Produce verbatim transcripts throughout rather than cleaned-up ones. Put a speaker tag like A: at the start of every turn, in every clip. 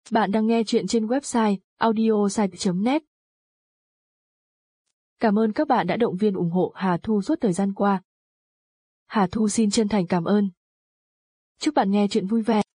A: Bạn đang nghe chuyện trên website audiosite chấm net. Cảm ơn các bạn đã động viên ủng hộ Hà Thu suốt thời gian qua. Hà Thu xin chân thành cảm ơn. Chúc bạn nghe chuyện vui vẻ.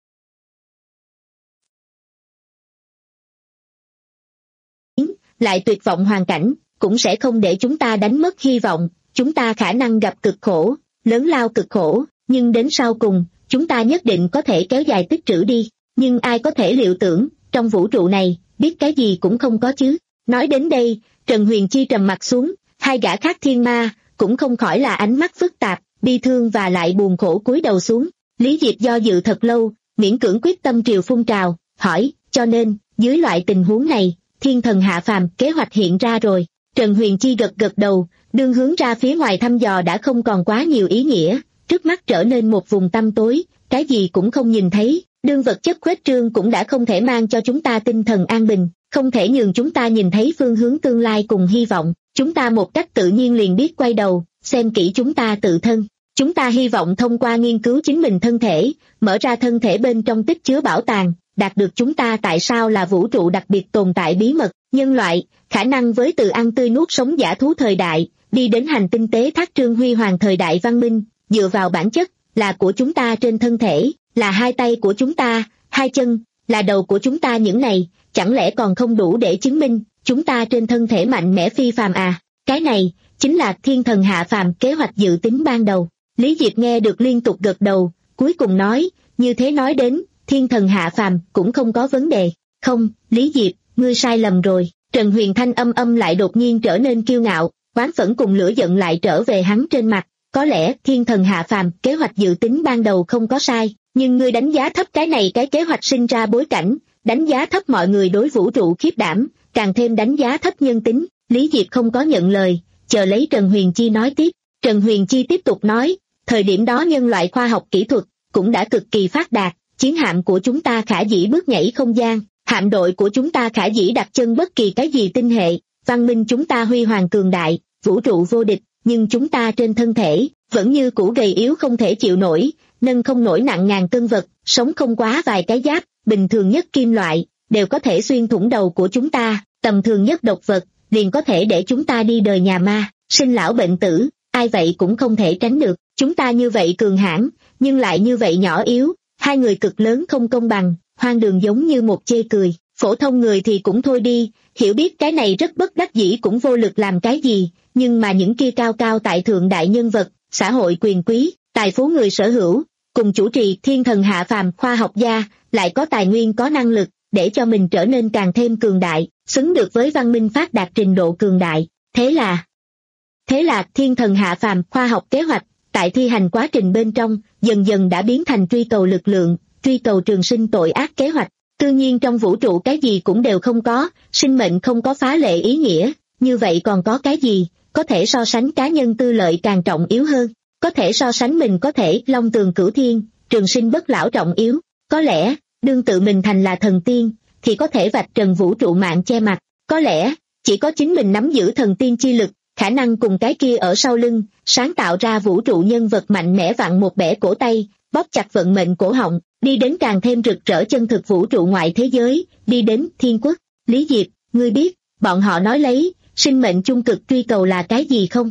B: Lại tuyệt vọng hoàn cảnh, cũng sẽ không để chúng ta đánh mất hy vọng. Chúng ta khả năng gặp cực khổ, lớn lao cực khổ, nhưng đến sau cùng, chúng ta nhất định có thể kéo dài tích trữ đi. Nhưng ai có thể liệu tưởng, trong vũ trụ này, biết cái gì cũng không có chứ. Nói đến đây, Trần Huyền Chi trầm mặt xuống, hai gã khác thiên ma, cũng không khỏi là ánh mắt phức tạp, bi thương và lại buồn khổ cúi đầu xuống. Lý Diệp do dự thật lâu, miễn cưỡng quyết tâm triều phun trào, hỏi, cho nên, dưới loại tình huống này, thiên thần hạ phàm kế hoạch hiện ra rồi. Trần Huyền Chi gật gật đầu, đương hướng ra phía ngoài thăm dò đã không còn quá nhiều ý nghĩa, trước mắt trở nên một vùng tăm tối, cái gì cũng không nhìn thấy. Đương vật chất khuếch trương cũng đã không thể mang cho chúng ta tinh thần an bình, không thể nhường chúng ta nhìn thấy phương hướng tương lai cùng hy vọng. Chúng ta một cách tự nhiên liền biết quay đầu, xem kỹ chúng ta tự thân. Chúng ta hy vọng thông qua nghiên cứu chính mình thân thể, mở ra thân thể bên trong tích chứa bảo tàng, đạt được chúng ta tại sao là vũ trụ đặc biệt tồn tại bí mật, nhân loại, khả năng với từ ăn tươi nuốt sống giả thú thời đại, đi đến hành tinh tế thác trương huy hoàng thời đại văn minh, dựa vào bản chất, là của chúng ta trên thân thể, là hai tay của chúng ta, hai chân, là đầu của chúng ta những này, chẳng lẽ còn không đủ để chứng minh, chúng ta trên thân thể mạnh mẽ phi phàm à, cái này, chính là thiên thần hạ phàm kế hoạch dự tính ban đầu. Lý Diệp nghe được liên tục gật đầu, cuối cùng nói, như thế nói đến, thiên thần hạ phàm cũng không có vấn đề. Không, Lý Diệp, ngươi sai lầm rồi. Trần Huyền thanh âm âm lại đột nhiên trở nên kiêu ngạo, oán phẫn cùng lửa giận lại trở về hắn trên mặt. Có lẽ thiên thần hạ phàm kế hoạch dự tính ban đầu không có sai, nhưng ngươi đánh giá thấp cái này cái kế hoạch sinh ra bối cảnh, đánh giá thấp mọi người đối vũ trụ khiếp đảm, càng thêm đánh giá thấp nhân tính. Lý Diệp không có nhận lời, chờ lấy Trần Huyền Chi nói tiếp. Trần Huyền Chi tiếp tục nói, thời điểm đó nhân loại khoa học kỹ thuật cũng đã cực kỳ phát đạt, chiến hạm của chúng ta khả dĩ bước nhảy không gian, hạm đội của chúng ta khả dĩ đặt chân bất kỳ cái gì tinh hệ, văn minh chúng ta huy hoàng cường đại, vũ trụ vô địch, nhưng chúng ta trên thân thể vẫn như cũ gầy yếu không thể chịu nổi, nâng không nổi nặng ngàn cân vật, sống không quá vài cái giáp, bình thường nhất kim loại đều có thể xuyên thủng đầu của chúng ta, tầm thường nhất độc vật liền có thể để chúng ta đi đời nhà ma, sinh lão bệnh tử, ai vậy cũng không thể tránh được. Chúng ta như vậy cường hãn, nhưng lại như vậy nhỏ yếu, hai người cực lớn không công bằng, hoang đường giống như một chê cười. Phổ thông người thì cũng thôi đi, hiểu biết cái này rất bất đắc dĩ cũng vô lực làm cái gì, nhưng mà những kia cao cao tại thượng đại nhân vật, xã hội quyền quý, tài phú người sở hữu, cùng chủ trì thiên thần hạ phàm khoa học gia, lại có tài nguyên có năng lực, để cho mình trở nên càng thêm cường đại, xứng được với văn minh phát đạt trình độ cường đại. Thế là, thế là thiên thần hạ phàm khoa học kế hoạch, tại thi hành quá trình bên trong, dần dần đã biến thành truy cầu lực lượng, truy cầu trường sinh tội ác kế hoạch. Tự nhiên trong vũ trụ cái gì cũng đều không có, sinh mệnh không có phá lệ ý nghĩa, như vậy còn có cái gì, có thể so sánh cá nhân tư lợi càng trọng yếu hơn, có thể so sánh mình có thể long tường cửu thiên, trường sinh bất lão trọng yếu, có lẽ, đương tự mình thành là thần tiên, thì có thể vạch trần vũ trụ mạng che mặt, có lẽ, chỉ có chính mình nắm giữ thần tiên chi lực, khả năng cùng cái kia ở sau lưng, sáng tạo ra vũ trụ nhân vật mạnh mẽ vặn một bẻ cổ tay, bóp chặt vận mệnh cổ họng, đi đến càng thêm rực rỡ chân thực vũ trụ ngoại thế giới, đi đến thiên quốc. Lý Diệp, ngươi biết, bọn họ nói lấy, sinh mệnh chung cực truy cầu là cái gì không?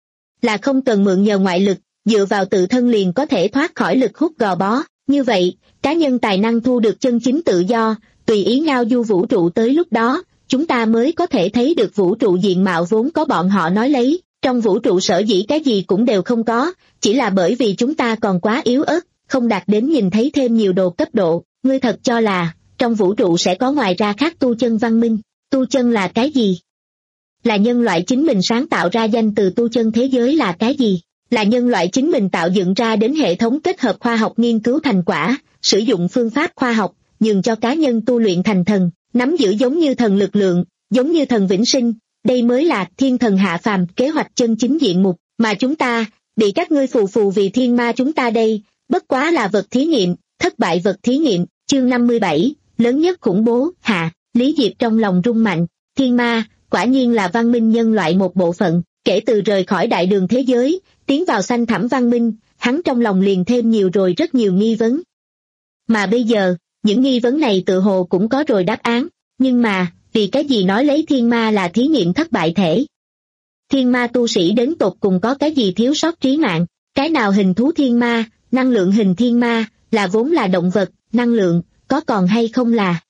B: Là không cần mượn nhờ ngoại lực, dựa vào tự thân liền có thể thoát khỏi lực hút gò bó. Như vậy, cá nhân tài năng thu được chân chính tự do, tùy ý ngao du vũ trụ tới lúc đó, chúng ta mới có thể thấy được vũ trụ diện mạo vốn có bọn họ nói lấy. Trong vũ trụ sở dĩ cái gì cũng đều không có, chỉ là bởi vì chúng ta còn quá yếu ớt, không đạt đến nhìn thấy thêm nhiều đồ cấp độ. Ngươi thật cho là, trong vũ trụ sẽ có ngoài ra khác tu chân văn minh. Tu chân là cái gì? Là nhân loại chính mình sáng tạo ra danh từ tu chân. Thế giới là cái gì? Là nhân loại chính mình tạo dựng ra đến hệ thống kết hợp khoa học nghiên cứu thành quả, sử dụng phương pháp khoa học, nhường cho cá nhân tu luyện thành thần, nắm giữ giống như thần lực lượng, giống như thần vĩnh sinh. Đây mới là thiên thần hạ phàm kế hoạch chân chính diện mục, mà chúng ta, bị các ngươi phù phù vì thiên ma chúng ta đây, bất quá là vật thí nghiệm, thất bại vật thí nghiệm. Chương năm mươi bảy, lớn nhất khủng bố, hạ. Lý Diệp trong lòng rung mạnh, thiên ma, quả nhiên là văn minh nhân loại một bộ phận, kể từ rời khỏi đại đường thế giới, tiến vào xanh thẳm văn minh, hắn trong lòng liền thêm nhiều rồi rất nhiều nghi vấn. Mà bây giờ, những nghi vấn này tự hồ cũng có rồi đáp án, nhưng mà, vì cái gì nói lấy thiên ma là thí nghiệm thất bại thể? Thiên ma tu sĩ đến tột cùng có cái gì thiếu sót trí mạng? Cái nào hình thú thiên ma, năng lượng hình thiên ma, là vốn là động vật, năng lượng, có còn hay không là?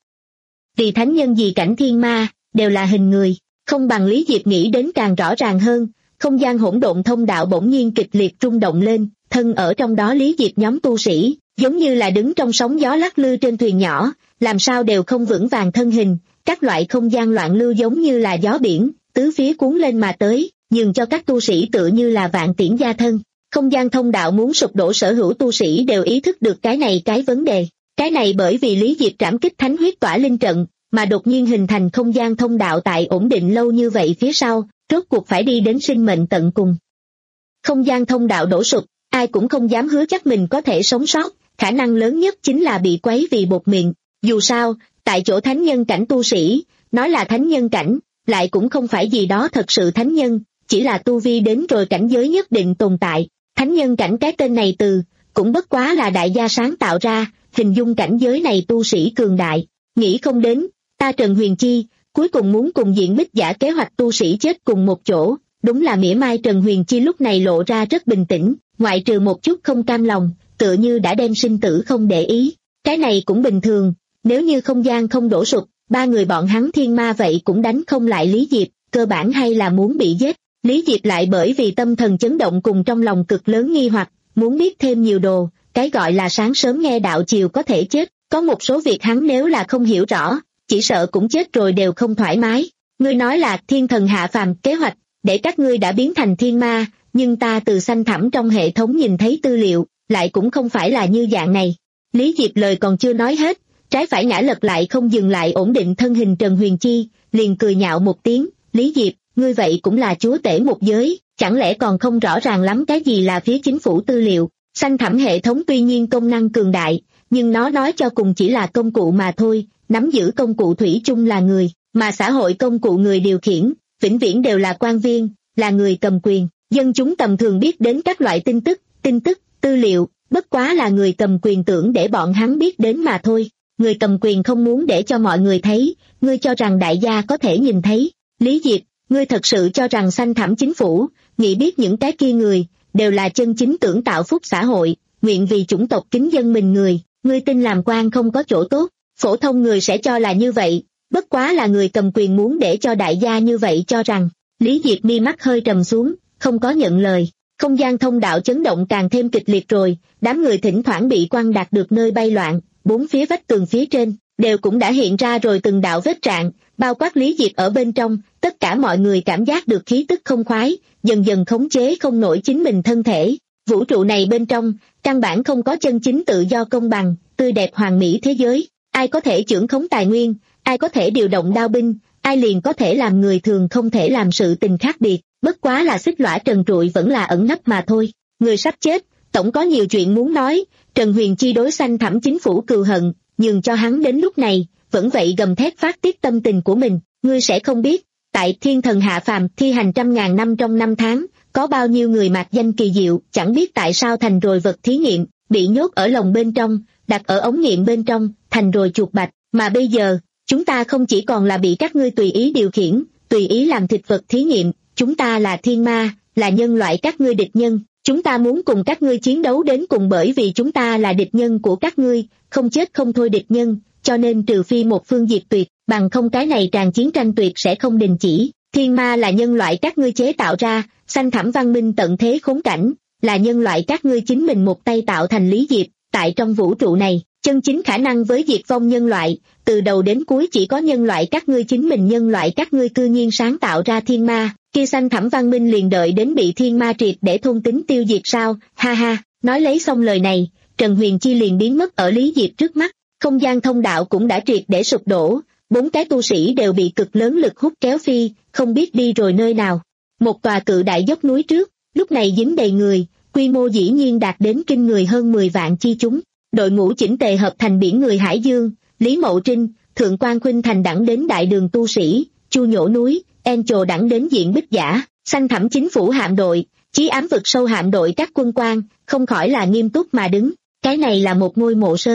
B: Vì thánh nhân gì cảnh thiên ma, đều là hình người, không bằng Lý Diệp nghĩ đến càng rõ ràng hơn, không gian hỗn độn thông đạo bỗng nhiên kịch liệt rung động lên, thân ở trong đó Lý Diệp nhóm tu sĩ, giống như là đứng trong sóng gió lắc lư trên thuyền nhỏ, làm sao đều không vững vàng thân hình, các loại không gian loạn lưu giống như là gió biển, tứ phía cuốn lên mà tới, nhường cho các tu sĩ tựa như là vạn tiễn gia thân. Không gian thông đạo muốn sụp đổ, sở hữu tu sĩ đều ý thức được cái này cái vấn đề. Cái này bởi vì Lý Diệp trảm kích thánh huyết tỏa linh trận, mà đột nhiên hình thành không gian thông đạo tại ổn định lâu như vậy phía sau, rốt cuộc phải đi đến sinh mệnh tận cùng. Không gian thông đạo đổ sụp, ai cũng không dám hứa chắc mình có thể sống sót, khả năng lớn nhất chính là bị quấy vì bột miệng. Dù sao, tại chỗ thánh nhân cảnh tu sĩ, nói là thánh nhân cảnh, lại cũng không phải gì đó thật sự thánh nhân, chỉ là tu vi đến rồi cảnh giới nhất định tồn tại. Thánh nhân cảnh cái tên này từ, cũng bất quá là đại gia sáng tạo ra, hình dung cảnh giới này tu sĩ cường đại. Nghĩ không đến, ta Trần Huyền Chi, cuối cùng muốn cùng diện bích giả kế hoạch tu sĩ chết cùng một chỗ, đúng là mỉa mai. Trần Huyền Chi lúc này lộ ra rất bình tĩnh, ngoại trừ một chút không cam lòng, tựa như đã đem sinh tử không để ý. Cái này cũng bình thường, nếu như không gian không đổ sụp, ba người bọn hắn thiên ma vậy cũng đánh không lại Lý Diệp, cơ bản hay là muốn bị giết. Lý Diệp lại bởi vì tâm thần chấn động cùng trong lòng cực lớn nghi hoặc, muốn biết thêm nhiều đồ, cái gọi là sáng sớm nghe đạo chiều có thể chết, có một số việc hắn nếu là không hiểu rõ, chỉ sợ cũng chết rồi đều không thoải mái. Ngươi nói là thiên thần hạ phàm kế hoạch, để các ngươi đã biến thành thiên ma, nhưng ta từ xanh thẳm trong hệ thống nhìn thấy tư liệu, lại cũng không phải là như dạng này. Lý Diệp lời còn chưa nói hết, trái phải ngã lật lại không dừng lại ổn định thân hình Trần Huyền Chi, liền cười nhạo một tiếng, Lý Diệp, ngươi vậy cũng là chúa tể một giới, chẳng lẽ còn không rõ ràng lắm cái gì là phía chính phủ tư liệu? Xanh thẳm hệ thống tuy nhiên công năng cường đại, nhưng nó nói cho cùng chỉ là công cụ mà thôi, nắm giữ công cụ thủy chung là người, mà xã hội công cụ người điều khiển, vĩnh viễn đều là quan viên, là người cầm quyền. Dân chúng tầm thường biết đến các loại tin tức, tin tức, tư liệu, bất quá là người cầm quyền tưởng để bọn hắn biết đến mà thôi. Người cầm quyền không muốn để cho mọi người thấy, ngươi cho rằng đại gia có thể nhìn thấy. Lý Diệp, ngươi thật sự cho rằng xanh thẳm chính phủ, nghĩ biết những cái kia người, đều là chân chính tưởng tạo phúc xã hội, nguyện vì chủng tộc kính dân mình người, ngươi tin làm quan không có chỗ tốt, phổ thông người sẽ cho là như vậy, bất quá là người cầm quyền muốn để cho đại gia như vậy cho rằng. Lý Diệp mi mắt hơi trầm xuống, không có nhận lời. Không gian thông đạo chấn động càng thêm kịch liệt rồi, đám người thỉnh thoảng bị quăng đạt được nơi bay loạn, bốn phía vách tường phía trên, đều cũng đã hiện ra rồi từng đạo vết rạn, bao quát Lý Diệp ở bên trong, tất cả mọi người cảm giác được khí tức không khoái, dần dần khống chế không nổi chính mình thân thể. Vũ trụ này bên trong, căn bản không có chân chính tự do công bằng, tươi đẹp hoàn mỹ thế giới, ai có thể trưởng khống tài nguyên, ai có thể điều động đao binh, ai liền có thể làm người thường không thể làm sự tình khác biệt, bất quá là xích lõa trần trụi vẫn là ẩn nấp mà thôi. Người sắp chết, tổng có nhiều chuyện muốn nói, Trần Huyền Chi đối xanh thẳm chính phủ cừu hận, nhưng cho hắn đến lúc này, vẫn vậy gầm thét phát tiết tâm tình của mình. Ngươi sẽ không biết, tại thiên thần hạ phàm thi hành trăm ngàn năm trong năm tháng, có bao nhiêu người mạc danh kỳ diệu, chẳng biết tại sao thành rồi vật thí nghiệm, bị nhốt ở lồng bên trong, đặt ở ống nghiệm bên trong, thành rồi chuột bạch, mà bây giờ, chúng ta không chỉ còn là bị các ngươi tùy ý điều khiển, tùy ý làm thịt vật thí nghiệm, chúng ta là thiên ma, là nhân loại các ngươi địch nhân, chúng ta muốn cùng các ngươi chiến đấu đến cùng bởi vì chúng ta là địch nhân của các ngươi, không chết không thôi địch nhân, cho nên trừ phi một phương diệt tuyệt, bằng không cái này tràn chiến tranh tuyệt sẽ không đình chỉ. Thiên ma là nhân loại các ngươi chế tạo ra, xanh thẳm văn minh tận thế khốn cảnh, là nhân loại các ngươi chính mình một tay tạo thành. Lý Diệp, tại trong vũ trụ này, chân chính khả năng với diệt vong nhân loại, từ đầu đến cuối chỉ có nhân loại các ngươi chính mình. Nhân loại các ngươi cư nhiên sáng tạo ra thiên ma, kia xanh thẳm văn minh liền đợi đến bị thiên ma triệt để thôn tính tiêu diệt sao? Ha ha, nói lấy xong lời này, Trần Huyền Chi liền biến mất ở Lý Diệp trước mắt, không gian thông đạo cũng đã triệt để sụp đổ, bốn cái tu sĩ đều bị cực lớn lực hút kéo phi, không biết đi rồi nơi nào. Một tòa cự đại dốc núi trước, lúc này dính đầy người, quy mô dĩ nhiên đạt đến kinh người hơn mười vạn chi chúng. Đội ngũ chỉnh tề hợp thành biển người Hải Dương, Lý Mậu Trinh, Thượng Quan Khuynh Thành đẳng đến đại đường tu sĩ, Chu Nhổ núi, En Chồ đẳng đến diện bích giả, xanh thẳm chính phủ hạm đội, chí ám vực sâu hạm đội các quân quan, không khỏi là nghiêm túc mà đứng. Cái này là một ngôi mộ sơn,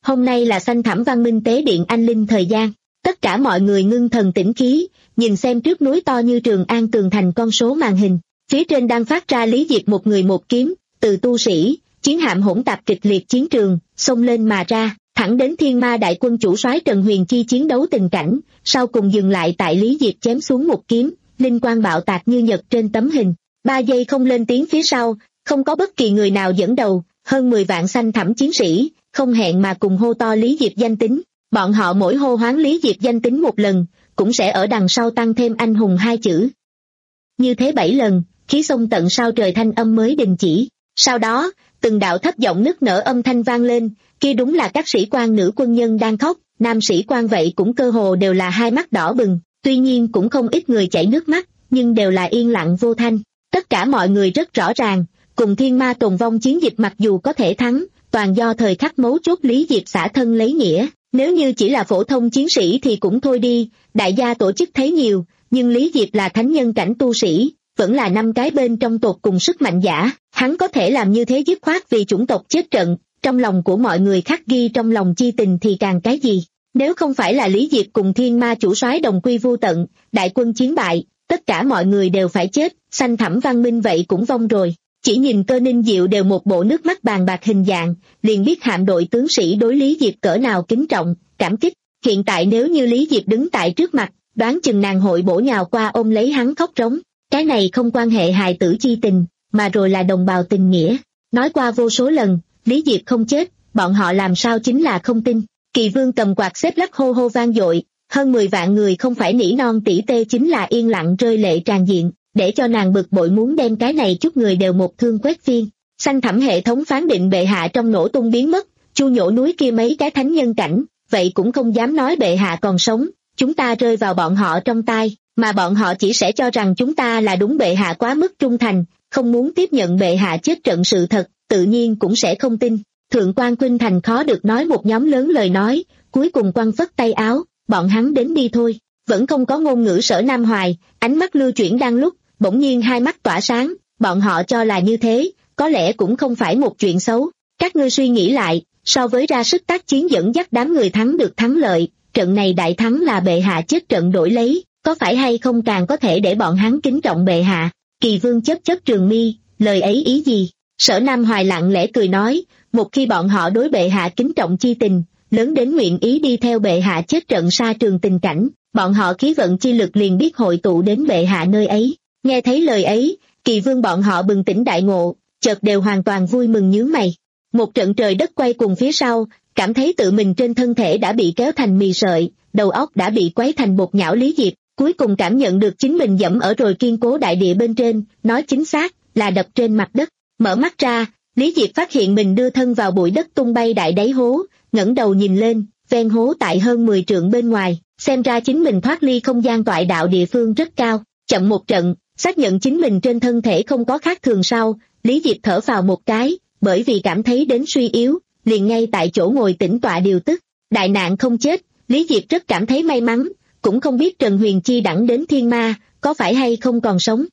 B: Hôm nay là Xanh Thẳm Văn Minh tế điện anh linh thời gian. Tất cả mọi người ngưng thần tĩnh khí, nhìn xem trước núi to như Trường An tường thành con số màn hình. Phía trên đang phát ra Lý Diệp một người một kiếm, từ tu sĩ, chiến hạm hỗn tạp kịch liệt chiến trường, xông lên mà ra, thẳng đến Thiên Ma đại quân chủ soái Trần Huyền Chi chiến đấu tình cảnh, sau cùng dừng lại tại Lý Diệp chém xuống một kiếm, linh quang bạo tạc như nhật trên tấm hình. Ba giây không lên tiếng phía sau, không có bất kỳ người nào dẫn đầu, hơn mười vạn xanh thẳm chiến sĩ, không hẹn mà cùng hô to Lý Diệp danh tính. Bọn họ mỗi hô hoán Lý Diệp danh tính một lần, cũng sẽ ở đằng sau tăng thêm anh hùng hai chữ. Như thế bảy lần, khí sông tận sao trời thanh âm mới đình chỉ. Sau đó, từng đạo thấp giọng nức nở âm thanh vang lên, kia đúng là các sĩ quan nữ quân nhân đang khóc, nam sĩ quan vậy cũng cơ hồ đều là hai mắt đỏ bừng, tuy nhiên cũng không ít người chảy nước mắt, nhưng đều là yên lặng vô thanh. Tất cả mọi người rất rõ ràng, cùng Thiên Ma tồn vong chiến dịch mặc dù có thể thắng, toàn do thời khắc mấu chốt Lý Diệp xả thân lấy nghĩa. Nếu như chỉ là phổ thông chiến sĩ thì cũng thôi đi, đại gia tổ chức thấy nhiều, nhưng Lý Diệp là thánh nhân cảnh tu sĩ, vẫn là năm cái bên trong tột cùng sức mạnh giả, hắn có thể làm như thế dứt khoát vì chủng tộc chết trận, trong lòng của mọi người khắc ghi trong lòng chi tình thì càng cái gì. Nếu không phải là Lý Diệp cùng Thiên Ma chủ soái đồng quy vô tận, đại quân chiến bại, tất cả mọi người đều phải chết, Xanh Thẳm Văn Minh vậy cũng vong rồi. Chỉ nhìn Cơ Ninh Diệu đều một bộ nước mắt bàn bạc hình dạng, liền biết hạm đội tướng sĩ đối Lý Diệp cỡ nào kính trọng, cảm kích. Hiện tại nếu như Lý Diệp đứng tại trước mặt, đoán chừng nàng hội bổ nhào qua ôm lấy hắn khóc rống. Cái này không quan hệ hài tử chi tình, mà rồi là đồng bào tình nghĩa. Nói qua vô số lần, Lý Diệp không chết, bọn họ làm sao chính là không tin. Kỳ Vương cầm quạt xếp lắc hô hô vang dội, hơn mười vạn người không phải nỉ non tỉ tê chính là yên lặng rơi lệ tràn diện, để cho nàng bực bội muốn đem cái này chút người đều một thương quét phiên. Xanh thẳm hệ thống phán định bệ hạ trong nổ tung biến mất, chu nhổ núi kia mấy cái thánh nhân cảnh, vậy cũng không dám nói bệ hạ còn sống, chúng ta rơi vào bọn họ trong tay, mà bọn họ chỉ sẽ cho rằng chúng ta là đúng bệ hạ quá mức trung thành, không muốn tiếp nhận bệ hạ chết trận sự thật, tự nhiên cũng sẽ không tin. Thượng quan Khuynh Thành khó được nói một nhóm lớn lời nói, cuối cùng quăng phất tay áo, bọn hắn đến đi thôi. Vẫn không có ngôn ngữ Sở Nam Hoài, ánh mắt lưu chuyển đang lúc, bỗng nhiên hai mắt tỏa sáng, bọn họ cho là như thế, có lẽ cũng không phải một chuyện xấu. Các ngươi suy nghĩ lại, so với ra sức tác chiến dẫn dắt đám người thắng được thắng lợi, trận này đại thắng là bệ hạ chết trận đổi lấy, có phải hay không càng có thể để bọn hắn kính trọng bệ hạ. Kỳ Vương chớp chớp trường mi, lời ấy ý gì? Sở Nam Hoài lặng lẽ cười nói, một khi bọn họ đối bệ hạ kính trọng chi tình, lớn đến nguyện ý đi theo bệ hạ chết trận xa trường tình cảnh, bọn họ khí vận chi lực liền biết hội tụ đến bệ hạ nơi ấy. Nghe thấy lời ấy, Kỳ Vương bọn họ bừng tỉnh đại ngộ, chợt đều hoàn toàn vui mừng nhướng mày. Một trận trời đất quay cùng phía sau, cảm thấy tự mình trên thân thể đã bị kéo thành mì sợi, đầu óc đã bị quấy thành bột nhão. Lý Diệp cuối cùng cảm nhận được chính mình dẫm ở rồi kiên cố đại địa bên trên, nói chính xác là đập trên mặt đất. Mở mắt ra, Lý Diệp phát hiện mình đưa thân vào bụi đất tung bay đại đáy hố, ngẩng đầu nhìn lên, ven hố tại hơn mười trượng bên ngoài, xem ra chính mình thoát ly không gian toại đạo địa phương rất cao. Chậm một trận, xác nhận chính mình trên thân thể không có khác thường sau, Lý Diệp thở phào một cái, bởi vì cảm thấy đến suy yếu, liền ngay tại chỗ ngồi tĩnh tọa điều tức. Đại nạn không chết, Lý Diệp rất cảm thấy may mắn, cũng không biết Trần Huyền Chi đẳng đến Thiên Ma, có phải hay không còn sống.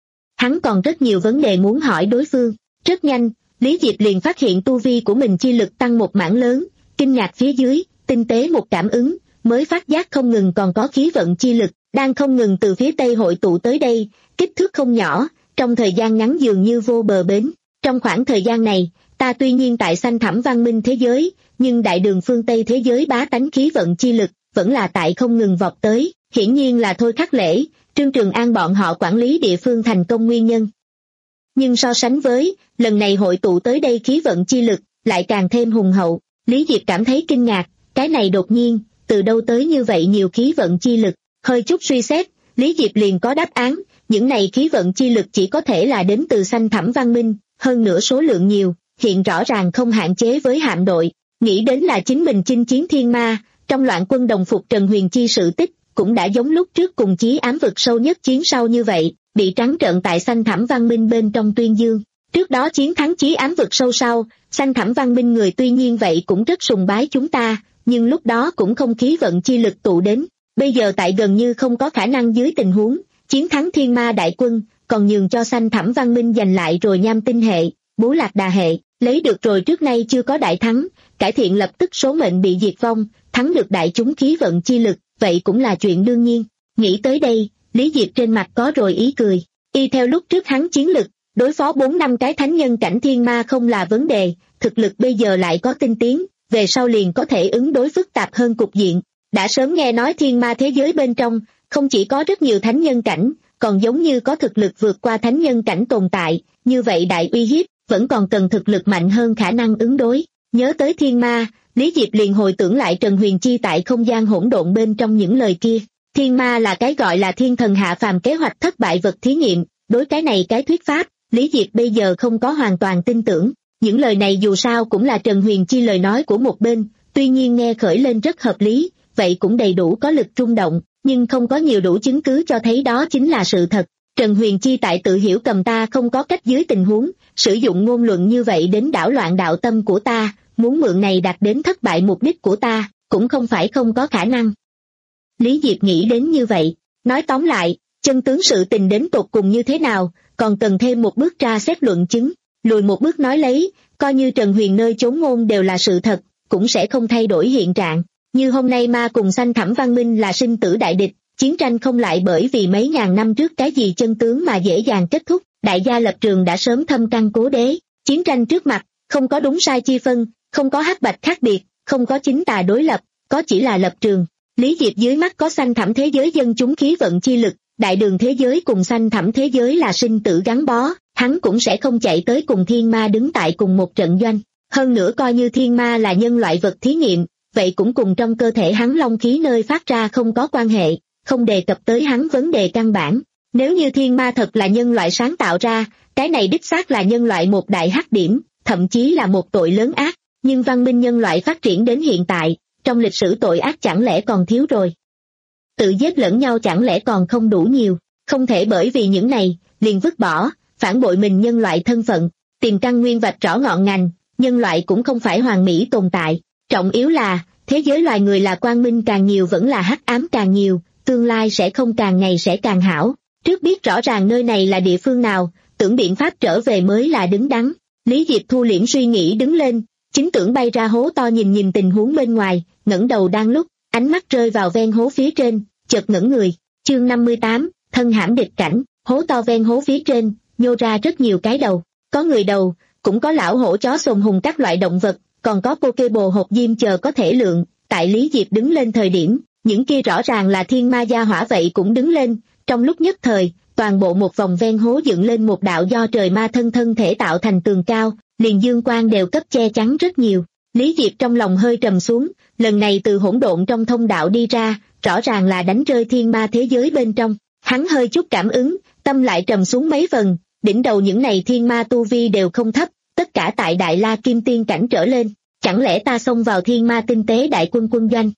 B: Hắn còn rất nhiều vấn đề muốn hỏi đối phương. Rất nhanh, Lý Diệp liền phát hiện tu vi của mình chi lực tăng một mảng lớn, kinh ngạc phía dưới, tinh tế một cảm ứng, mới phát giác không ngừng còn có khí vận chi lực, đang không ngừng từ phía tây hội tụ tới đây, kích thước không nhỏ, trong thời gian ngắn dường như vô bờ bến. Trong khoảng thời gian này, ta tuy nhiên tại Xanh Thẳm Văn Minh thế giới, nhưng đại đường phương Tây thế giới bá tánh khí vận chi lực, vẫn là tại không ngừng vọt tới, hiển nhiên là Thôi Khắc Lễ, Trương Trường An bọn họ quản lý địa phương thành công nguyên nhân. Nhưng so sánh với, lần này hội tụ tới đây khí vận chi lực, lại càng thêm hùng hậu, Lý Diệp cảm thấy kinh ngạc, cái này đột nhiên, từ đâu tới như vậy nhiều khí vận chi lực. Hơi chút suy xét, Lý Diệp liền có đáp án, những này khí vận chi lực chỉ có thể là đến từ Xanh Thẳm Văn Minh, hơn nữa số lượng nhiều, hiện rõ ràng không hạn chế với hạm đội. Nghĩ đến là chính mình chinh chiến Thiên Ma, trong loạn quân đồng phục Trần Huyền Chi sự tích, cũng đã giống lúc trước cùng Chí Ám vực sâu nhất chiến sau như vậy, bị trắng trợn tại Xanh Thẳm Văn Minh bên trong tuyên dương. Trước đó chiến thắng Chí Ám vực sâu sau, Xanh Thẳm Văn Minh người tuy nhiên vậy cũng rất sùng bái chúng ta, nhưng lúc đó cũng không khí vận chi lực tụ đến. Bây giờ tại gần như không có khả năng dưới tình huống, chiến thắng Thiên Ma đại quân, còn nhường cho Xanh Thẳm Văn Minh giành lại rồi Nham Tinh hệ, Bố Lạc Đà hệ, lấy được rồi trước nay chưa có đại thắng, cải thiện lập tức số mệnh bị diệt vong, thắng được đại chúng khí vận chi lực, vậy cũng là chuyện đương nhiên. Nghĩ tới đây, Lý Diệp trên mặt có rồi ý cười. Y theo lúc trước hắn chiến lực, đối phó bốn năm cái thánh nhân cảnh thiên ma không là vấn đề, thực lực bây giờ lại có tinh tiến, về sau liền có thể ứng đối phức tạp hơn cục diện. Đã sớm nghe nói thiên ma thế giới bên trong, không chỉ có rất nhiều thánh nhân cảnh, còn giống như có thực lực vượt qua thánh nhân cảnh tồn tại, như vậy đại uy hiếp, vẫn còn cần thực lực mạnh hơn khả năng ứng đối. Nhớ tới thiên ma, Lý Diệp liền hồi tưởng lại Trần Huyền Chi tại không gian hỗn độn bên trong những lời kia. Thiên ma là cái gọi là thiên thần hạ phàm kế hoạch thất bại vật thí nghiệm, đối cái này cái thuyết pháp, Lý Diệp bây giờ không có hoàn toàn tin tưởng. Những lời này dù sao cũng là Trần Huyền Chi lời nói của một bên, tuy nhiên nghe khởi lên rất hợp lý, vậy cũng đầy đủ có lực rung động, nhưng không có nhiều đủ chứng cứ cho thấy đó chính là sự thật. Trần Huyền Chi tại tự hiểu cầm ta không có cách dưới tình huống, sử dụng ngôn luận như vậy đến đảo loạn đạo tâm của ta, muốn mượn này đạt đến thất bại mục đích của ta, cũng không phải không có khả năng. Lý Diệp nghĩ đến như vậy, nói tóm lại, chân tướng sự tình đến tột cùng như thế nào, còn cần thêm một bước tra xét luận chứng, lùi một bước nói lấy, coi như Trần Huyền nơi chốn ngôn đều là sự thật, cũng sẽ không thay đổi hiện trạng. Như hôm nay ma cùng Xanh Thẳm Văn Minh là sinh tử đại địch, chiến tranh không lại bởi vì mấy ngàn năm trước cái gì chân tướng mà dễ dàng kết thúc, đại gia lập trường đã sớm thâm căn cố đế, chiến tranh trước mặt, không có đúng sai chi phân, không có hắc bạch khác biệt, không có chính tà đối lập, có chỉ là lập trường. Lý Diệp dưới mắt có xanh thẳm thế giới dân chúng khí vận chi lực, đại đường thế giới cùng xanh thẳm thế giới là sinh tử gắn bó, hắn cũng sẽ không chạy tới cùng thiên ma đứng tại cùng một trận doanh. Hơn nữa coi như thiên ma là nhân loại vật thí nghiệm, vậy cũng cùng trong cơ thể hắn long khí nơi phát ra không có quan hệ, không đề cập tới hắn vấn đề căn bản. Nếu như thiên ma thật là nhân loại sáng tạo ra, cái này đích xác là nhân loại một đại hắc điểm, thậm chí là một tội lớn ác, nhưng văn minh nhân loại phát triển đến hiện tại, trong lịch sử tội ác chẳng lẽ còn thiếu rồi? Tự giết lẫn nhau chẳng lẽ còn không đủ nhiều, không thể bởi vì những này, liền vứt bỏ, phản bội mình nhân loại thân phận, tìm căn nguyên vạch rõ ngọn ngành, nhân loại cũng không phải hoàn mỹ tồn tại, trọng yếu là, thế giới loài người là quang minh càng nhiều vẫn là hắc ám càng nhiều, tương lai sẽ không càng ngày sẽ càng hảo, trước biết rõ ràng nơi này là địa phương nào, tưởng biện pháp trở về mới là đứng đắn. Lý Diệp thu liễm suy nghĩ đứng lên, chính tưởng bay ra hố to nhìn nhìn tình huống bên ngoài, ngẩng đầu đang lúc, ánh mắt rơi vào ven hố phía trên, chợt ngẩng người, chương năm mươi tám, thân hãm địch cảnh, hố to ven hố phía trên, nhô ra rất nhiều cái đầu, có người đầu, cũng có lão hổ chó sồn hùng các loại động vật, còn có Pokéball hộp diêm chờ có thể lượng, tại Lý Diệp đứng lên thời điểm, những kia rõ ràng là thiên ma gia hỏa vậy cũng đứng lên, trong lúc nhất thời, toàn bộ một vòng ven hố dựng lên một đạo do trời ma thân thân thể tạo thành tường cao, liền dương quang đều cấp che chắn rất nhiều. Lý Diệp trong lòng hơi trầm xuống, lần này từ hỗn độn trong thông đạo đi ra, rõ ràng là đánh rơi thiên ma thế giới bên trong. Hắn hơi chút cảm ứng, tâm lại trầm xuống mấy phần, đỉnh đầu những này thiên ma tu vi đều không thấp, tất cả tại Đại La Kim Tiên cảnh trở lên, chẳng lẽ ta xông vào thiên ma tinh tế đại quân quân doanh?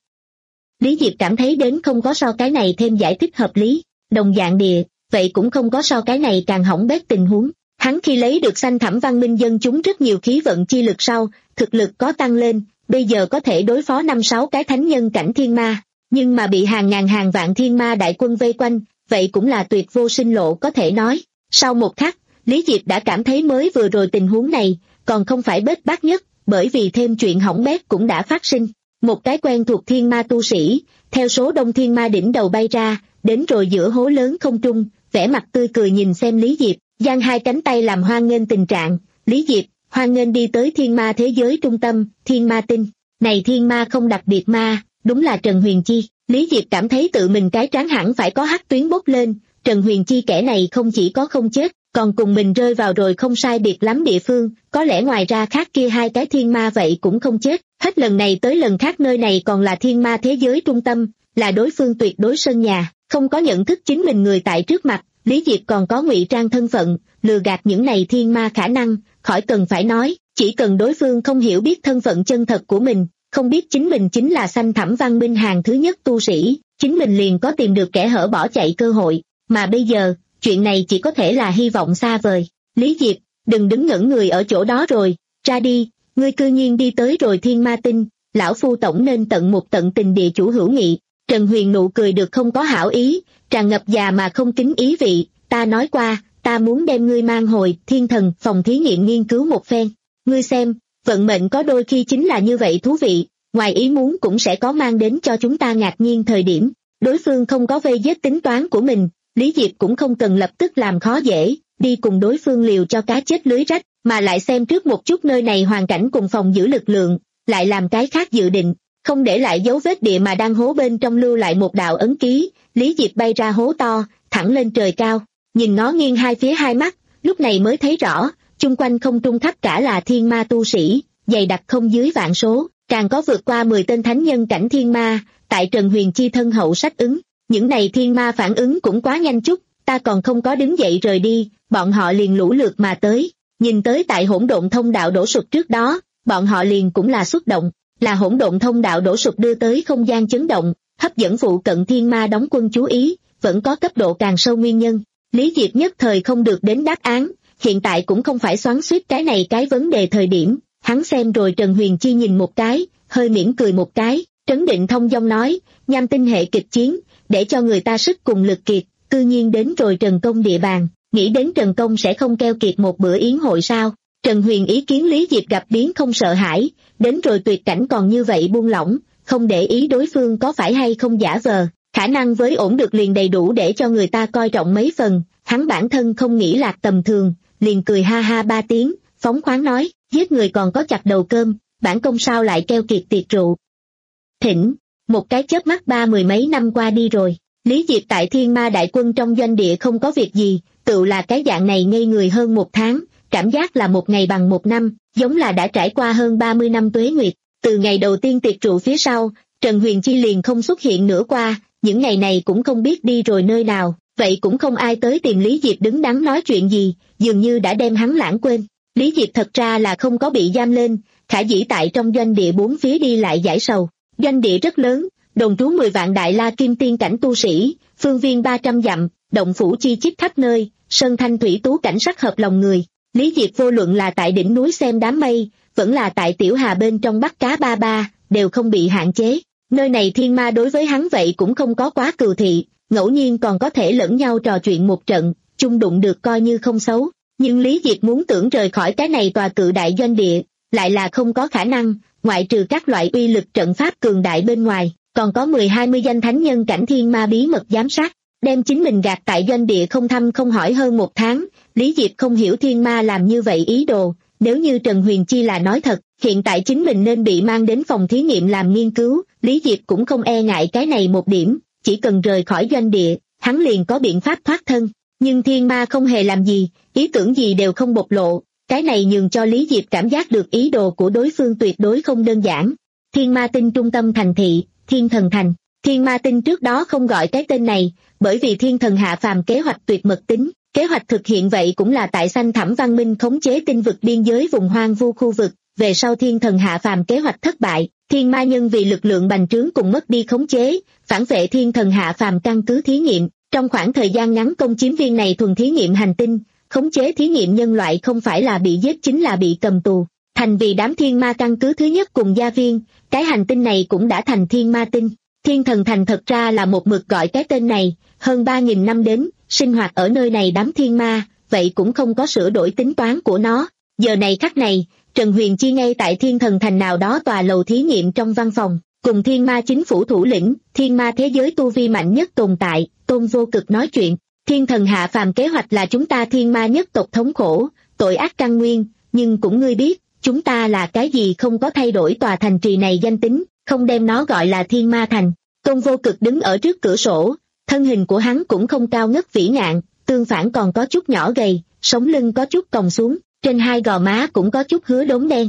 B: Lý Diệp cảm thấy đến không có so cái này thêm giải thích hợp lý, đồng dạng địa, vậy cũng không có so cái này càng hỏng bét tình huống. Hắn khi lấy được xanh thẳm văn minh dân chúng rất nhiều khí vận chi lực sau, thực lực có tăng lên, bây giờ có thể đối phó năm sáu cái thánh nhân cảnh thiên ma, nhưng mà bị hàng ngàn hàng vạn thiên ma đại quân vây quanh, vậy cũng là tuyệt vô sinh lộ có thể nói. Sau một khắc, Lý Diệp đã cảm thấy mới vừa rồi tình huống này, còn không phải bết bát nhất, bởi vì thêm chuyện hỏng bét cũng đã phát sinh. Một cái quen thuộc thiên ma tu sĩ, theo số đông thiên ma đỉnh đầu bay ra, đến rồi giữa hố lớn không trung, vẻ mặt tươi cười nhìn xem Lý Diệp, giang hai cánh tay làm hoan nghênh tình trạng. Lý Diệp, hoan nghênh đi tới thiên ma thế giới trung tâm, thiên ma tinh. Này thiên ma không đặc biệt ma, đúng là Trần Huyền Chi. Lý Diệp cảm thấy tự mình cái trán hẳn phải có hắc tuyến bốc lên, Trần Huyền Chi kẻ này không chỉ có không chết, còn cùng mình rơi vào rồi không sai biệt lắm địa phương, có lẽ ngoài ra khác kia hai cái thiên ma vậy cũng không chết, hết lần này tới lần khác nơi này còn là thiên ma thế giới trung tâm, là đối phương tuyệt đối sân nhà, không có nhận thức chính mình người tại trước mặt, Lý Diệp còn có ngụy trang thân phận, lừa gạt những này thiên ma khả năng, khỏi cần phải nói, chỉ cần đối phương không hiểu biết thân phận chân thật của mình, không biết chính mình chính là xanh thẳm văn minh hàng thứ nhất tu sĩ, chính mình liền có tìm được kẻ hở bỏ chạy cơ hội, mà bây giờ, chuyện này chỉ có thể là hy vọng xa vời. Lý Diệp, đừng đứng ngẩn người ở chỗ đó rồi, ra đi, ngươi cư nhiên đi tới rồi thiên ma tinh, lão phu tổng nên tận một tận tình địa chủ hữu nghị. Trần Huyền nụ cười được không có hảo ý, tràn ngập già mà không kính ý vị, ta nói qua, ta muốn đem ngươi mang hồi thiên thần phòng thí nghiệm nghiên cứu một phen, ngươi xem, Vận mệnh có đôi khi chính là như vậy thú vị, ngoài ý muốn cũng sẽ có mang đến cho chúng ta ngạc nhiên thời điểm. Đối phương không có vây giết tính toán của mình, Lý Diệp cũng không cần lập tức làm khó dễ, đi cùng đối phương liều cho cá chết lưới rách, mà lại xem trước một chút nơi này hoàn cảnh cùng phòng giữ lực lượng, lại làm cái khác dự định, không để lại dấu vết địa mà đang hố bên trong lưu lại một đạo ấn ký. Lý Diệp bay ra hố to, thẳng lên trời cao, nhìn ngó nghiêng hai phía hai mắt, lúc này mới thấy rõ, chung quanh không trung khắp cả là thiên ma tu sĩ, dày đặc không dưới vạn số, càng có vượt qua mười tên thánh nhân cảnh thiên ma, tại Trần Huyền Chi thân hậu sách ứng. Những này thiên ma phản ứng cũng quá nhanh chút, ta còn không có đứng dậy rời đi, bọn họ liền lũ lượt mà tới. Nhìn tới tại hỗn độn thông đạo đổ sụp trước đó, bọn họ liền cũng là xuất động, là hỗn độn thông đạo đổ sụp đưa tới không gian chấn động, hấp dẫn phụ cận thiên ma đóng quân chú ý, vẫn có cấp độ càng sâu nguyên nhân. Lý Diệp nhất thời không được đến đáp án, hiện tại cũng không phải xoắn xuýt cái này cái vấn đề thời điểm, hắn xem rồi Trần Huyền Chi nhìn một cái, hơi mỉm cười một cái, trấn định thông dong nói, nham tinh hệ kịch chiến, để cho người ta sức cùng lực kiệt, cư nhiên đến rồi Trần Công địa bàn, nghĩ đến Trần Công sẽ không keo kiệt một bữa yến hội sao. Trần Huyền ý kiến Lý Diệp gặp biến không sợ hãi, đến rồi tuyệt cảnh còn như vậy buông lỏng, không để ý đối phương có phải hay không giả vờ, khả năng với ổn được liền đầy đủ để cho người ta coi trọng mấy phần, hắn bản thân không nghĩ lạc tầm thường, liền cười ha ha ba tiếng, phóng khoáng nói, giết người còn có chặt đầu cơm, bản công sao lại keo kiệt tiệc rượu. Thỉnh, một cái chớp mắt ba mười mấy năm qua đi rồi, Lý Diệp tại thiên ma đại quân trong doanh địa không có việc gì, tự là cái dạng này ngây người hơn một tháng, cảm giác là một ngày bằng một năm, giống là đã trải qua hơn ba mươi năm tuế nguyệt. Từ ngày đầu tiên tiệc rượu phía sau, Trần Huyền Chi liền không xuất hiện nữa qua, những ngày này cũng không biết đi rồi nơi nào, vậy cũng không ai tới tìm Lý Diệp đứng đắn nói chuyện gì, dường như đã đem hắn lãng quên. Lý Diệp thật ra là không có bị giam lên, khả dĩ tại trong doanh địa bốn phía đi lại giải sầu. Doanh địa rất lớn, đồn trú mười vạn đại la kim tiên cảnh tu sĩ, phương viên ba trăm dặm, động phủ chi chít khắp nơi, sơn thanh thủy tú cảnh sắc hợp lòng người. Lý Diệp vô luận là tại đỉnh núi xem đám mây, vẫn là tại tiểu hà bên trong bắt cá ba ba, đều không bị hạn chế. Nơi này thiên ma đối với hắn vậy cũng không có quá cừu thị, ngẫu nhiên còn có thể lẫn nhau trò chuyện một trận, chung đụng được coi như không xấu. Nhưng Lý Diệp muốn tưởng rời khỏi cái này tòa cự đại doanh địa, lại là không có khả năng, ngoại trừ các loại uy lực trận pháp cường đại bên ngoài, còn có mười hai mươi danh thánh nhân cảnh thiên ma bí mật giám sát, đem chính mình gạt tại doanh địa không thăm không hỏi hơn một tháng. Lý Diệp không hiểu thiên ma làm như vậy ý đồ, nếu như Trần Huyền Chi là nói thật, hiện tại chính mình nên bị mang đến phòng thí nghiệm làm nghiên cứu, Lý Diệp cũng không e ngại cái này một điểm, chỉ cần rời khỏi doanh địa, hắn liền có biện pháp thoát thân. Nhưng thiên ma không hề làm gì, ý tưởng gì đều không bộc lộ, cái này nhường cho Lý Diệp cảm giác được ý đồ của đối phương tuyệt đối không đơn giản. Thiên ma tinh trung tâm thành thị, Thiên Thần Thành. Thiên ma tinh trước đó không gọi cái tên này, bởi vì thiên thần hạ phàm kế hoạch tuyệt mật tính, kế hoạch thực hiện vậy cũng là tại Xanh Thẳm Văn Minh khống chế tinh vực biên giới vùng hoang vu khu vực, về sau thiên thần hạ phàm kế hoạch thất bại, thiên ma nhân vì lực lượng bành trướng cùng mất đi khống chế, phản vệ thiên thần hạ phàm căn cứ thí nghiệm, trong khoảng thời gian ngắn công chiếm viên này thuần thí nghiệm hành tinh, khống chế thí nghiệm nhân loại không phải là bị giết chính là bị cầm tù, thành vì đám thiên ma căn cứ thứ nhất cùng gia viên, cái hành tinh này cũng đã thành thiên ma tinh. Thiên Thần Thành thật ra là một mực gọi cái tên này, hơn ba nghìn năm đến, sinh hoạt ở nơi này đám thiên ma, vậy cũng không có sửa đổi tính toán của nó. Giờ này khắc này, Trần Huyền Chi ngay tại Thiên Thần Thành nào đó tòa lầu thí nghiệm trong văn phòng, cùng thiên ma chính phủ thủ lĩnh, thiên ma thế giới tu vi mạnh nhất tồn tại, Tôn Vô Cực nói chuyện. Thiên thần hạ phàm kế hoạch là chúng ta thiên ma nhất tộc thống khổ, tội ác căn nguyên, nhưng cũng ngươi biết, chúng ta là cái gì không có thay đổi tòa thành trì này danh tính, không đem nó gọi là thiên ma thành. Tôn Vô Cực đứng ở trước cửa sổ, thân hình của hắn cũng không cao ngất vĩ ngạn, tương phản còn có chút nhỏ gầy, sống lưng có chút còng xuống, trên hai gò má cũng có chút hứa đốm đen.